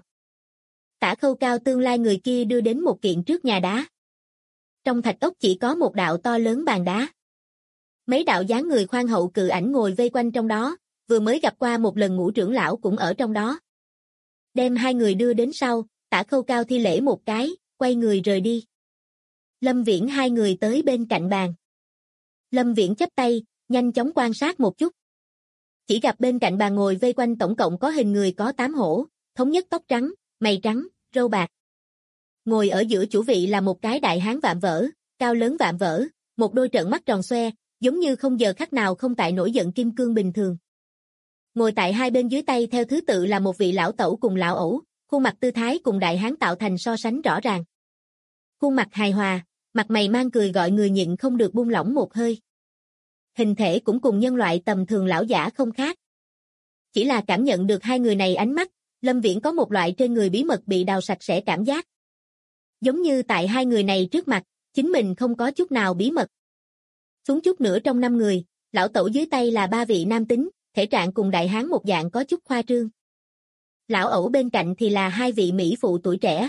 Tả Khâu Cao tương lai người kia đưa đến một kiện trước nhà đá. Trong thạch cốc chỉ có một đạo to lớn bàn đá. Mấy đạo dáng người khoan hậu cự ảnh ngồi vây quanh trong đó, vừa mới gặp qua một lần Ngũ trưởng lão cũng ở trong đó. Đem hai người đưa đến sau, Tả Khâu Cao thi lễ một cái, quay người rời đi. Lâm Viễn hai người tới bên cạnh bàn. Lâm Viễn chắp tay, nhanh chóng quan sát một chút. Chỉ gặp bên cạnh bàn ngồi vây quanh tổng cộng có hình người có 8 hổ, thống nhất tóc trắng, mày trắng, râu bạc. Ngồi ở giữa chủ vị là một cái đại hán vạm vỡ, cao lớn vạm vỡ, một đôi trợn mắt tròn xoe, giống như không giờ khắc nào không tại nổi giận kim cương bình thường. Ngồi tại hai bên dưới tay theo thứ tự là một vị lão tẩu cùng lão ẩu, khuôn mặt tư thái cùng đại hán tạo thành so sánh rõ ràng. Khuôn mặt hài hòa, mặt mày mang cười gọi người nhịn không được buông lỏng một hơi. Hình thể cũng cùng nhân loại tầm thường lão giả không khác. Chỉ là cảm nhận được hai người này ánh mắt, Lâm Viễn có một loại trên người bí mật bị đào sạch sẽ cảm giác. Giống như tại hai người này trước mặt, chính mình không có chút nào bí mật. Xuống chút nữa trong 5 người, lão tẩu dưới tay là 3 vị nam tính, thể trạng cùng đại hán một dạng có chút khoa trương. Lão ẩu bên cạnh thì là 2 vị mỹ phụ tuổi trẻ.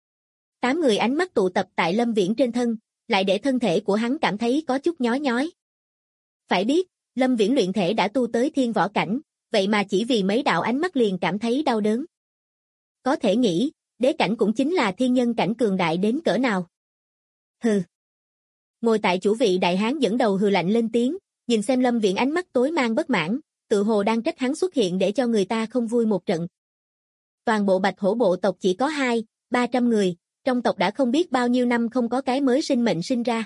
8 người ánh mắt tụ tập tại Lâm Viễn trên thân, lại để thân thể của hắn cảm thấy có chút nhói nhói. Phải biết, Lâm Viễn luyện thể đã tu tới thiên võ cảnh, vậy mà chỉ vì mấy đạo ánh mắt liền cảm thấy đau đớn. Có thể nghĩ, đế cảnh cũng chính là thiên nhân cảnh cường đại đến cỡ nào. Hừ. Ngồi tại chủ vị đại hán dẫn đầu hừ lạnh lên tiếng, nhìn xem Lâm Viễn ánh mắt tối mang bất mãn, tự hồ đang trách hắn xuất hiện để cho người ta không vui một trận. Toàn bộ Bạch Hổ bộ tộc chỉ có 200-300 người, trong tộc đã không biết bao nhiêu năm không có cái mới sinh mệnh sinh ra.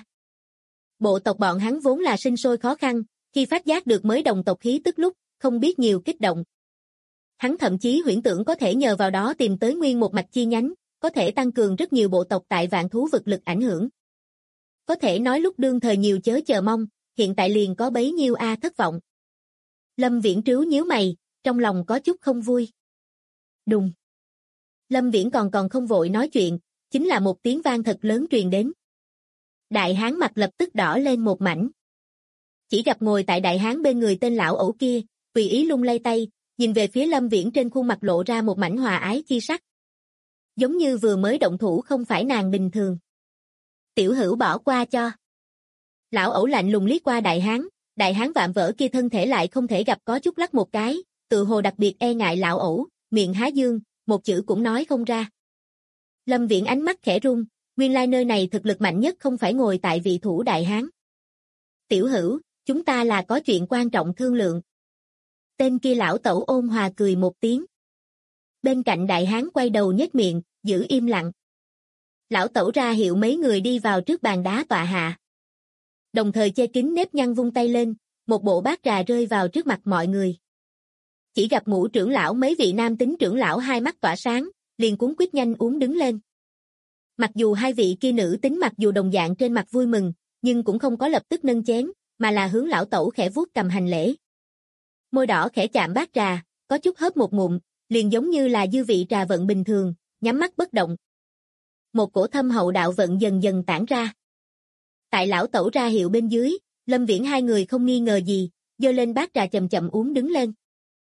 Bộ tộc bọn hắn vốn là sinh sôi khó khăn, khi phát giác được mới đồng tộc khí tức lúc, không biết nhiều kích động. Hắn thậm chí huyễn tưởng có thể nhờ vào đó tìm tới nguyên một mạch chi nhánh, có thể tăng cường rất nhiều bộ tộc tại Vạn Thú vực lực ảnh hưởng. Có thể nói lúc đương thời nhiều chớ chờ mong, hiện tại liền có bấy nhiêu thất vọng. Lâm Viễn trứu nhíu mày, trong lòng có chút không vui. Đùng. Lâm Viễn còn không vội nói chuyện, chính là một tiếng vang thật lớn truyền đến. Đại hán mặt lập tức đỏ lên một mảnh. Chỉ gặp ngồi tại đại hán bên người tên lão ẩu kia, tùy ý lung lay tay, nhìn về phía Lâm Viễn trên khuôn mặt lộ ra một mảnh hòa ái chi sắc. Giống như vừa mới động thủ không phải nàng bình thường. Tiểu hữu bỏ qua cho. Lão ẩu lạnh lùng liếc qua đại hán vạm vỡ kia thân thể lại không thể gặp có chút lắc một cái, tự hồ đặc biệt e ngại lão ẩu, miệng há dương, một chữ cũng nói không ra. Lâm Viễn ánh mắt khẽ run, nguyên lai nơi này thực lực mạnh nhất không phải ngồi tại vị thủ đại hán. Tiểu hữu, chúng ta là có chuyện quan trọng thương lượng. Tên kia lão tẩu ôn hòa cười một tiếng. Bên cạnh đại hán quay đầu nhếch miệng, giữ im lặng. Lão tẩu ra hiệu mấy người đi vào trước bàn đá tọa hạ. Đồng thời che kín nếp nhăn vung tay lên, một bộ bát trà rơi vào trước mặt mọi người. Chỉ gặp Ngũ trưởng lão mấy vị nam tính trưởng lão hai mắt tỏa sáng, liền cuống quýt nhanh uống đứng lên. Mặc dù hai vị kia nữ tính mặc dù đồng dạng trên mặt vui mừng, nhưng cũng không có lập tức nâng chén, mà là hướng lão tẩu khẽ vuốt cầm hành lễ. Môi đỏ khẽ chạm bát trà, có chút hớp một ngụm, liền giống như là dư vị trà vận bình thường, nhắm mắt bất động. Một cổ thâm hậu đạo vận dần dần tản ra. Tại lão tẩu ra hiệu bên dưới, Lâm Viễn hai người không nghi ngờ gì, giơ lên bát trà chậm chậm uống đứng lên.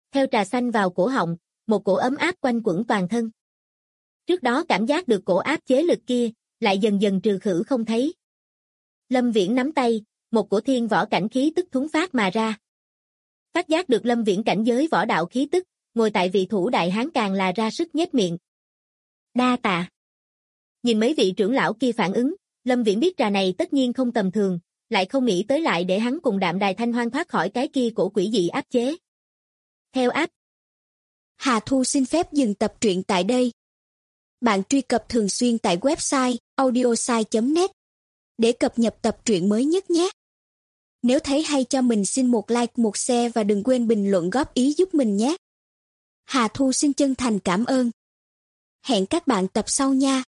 Theo trà xanh vào cổ họng, một cổ ấm áp quanh quẩn toàn thân. Trước đó cảm giác được cổ áp chế lực kia, lại dần dần trừ khử không thấy. Lâm Viễn nắm tay, một cổ thiên võ cảnh khí tức thúng phát mà ra. Phát giác được Lâm Viễn cảnh giới võ đạo khí tức, ngồi tại vị thủ đại hán càng là ra sức nhếch miệng. Đa tạ. Nhìn mấy vị trưởng lão kia phản ứng, Lâm Viễn biết trà này tất nhiên không tầm thường, lại không nghĩ tới lại để hắn cùng Đạm Đài Thanh Hoan thoát khỏi cái kia cổ quỷ dị áp chế. Theo áp. Hà Thu xin phép dừng tập truyện tại đây. Bạn truy cập thường xuyên tại website audiosai.net để cập nhật tập truyện mới nhất nhé. Nếu thấy hay cho mình xin một like, một share và đừng quên bình luận góp ý giúp mình nhé. Hà Thu xin chân thành cảm ơn. Hẹn các bạn tập sau nha.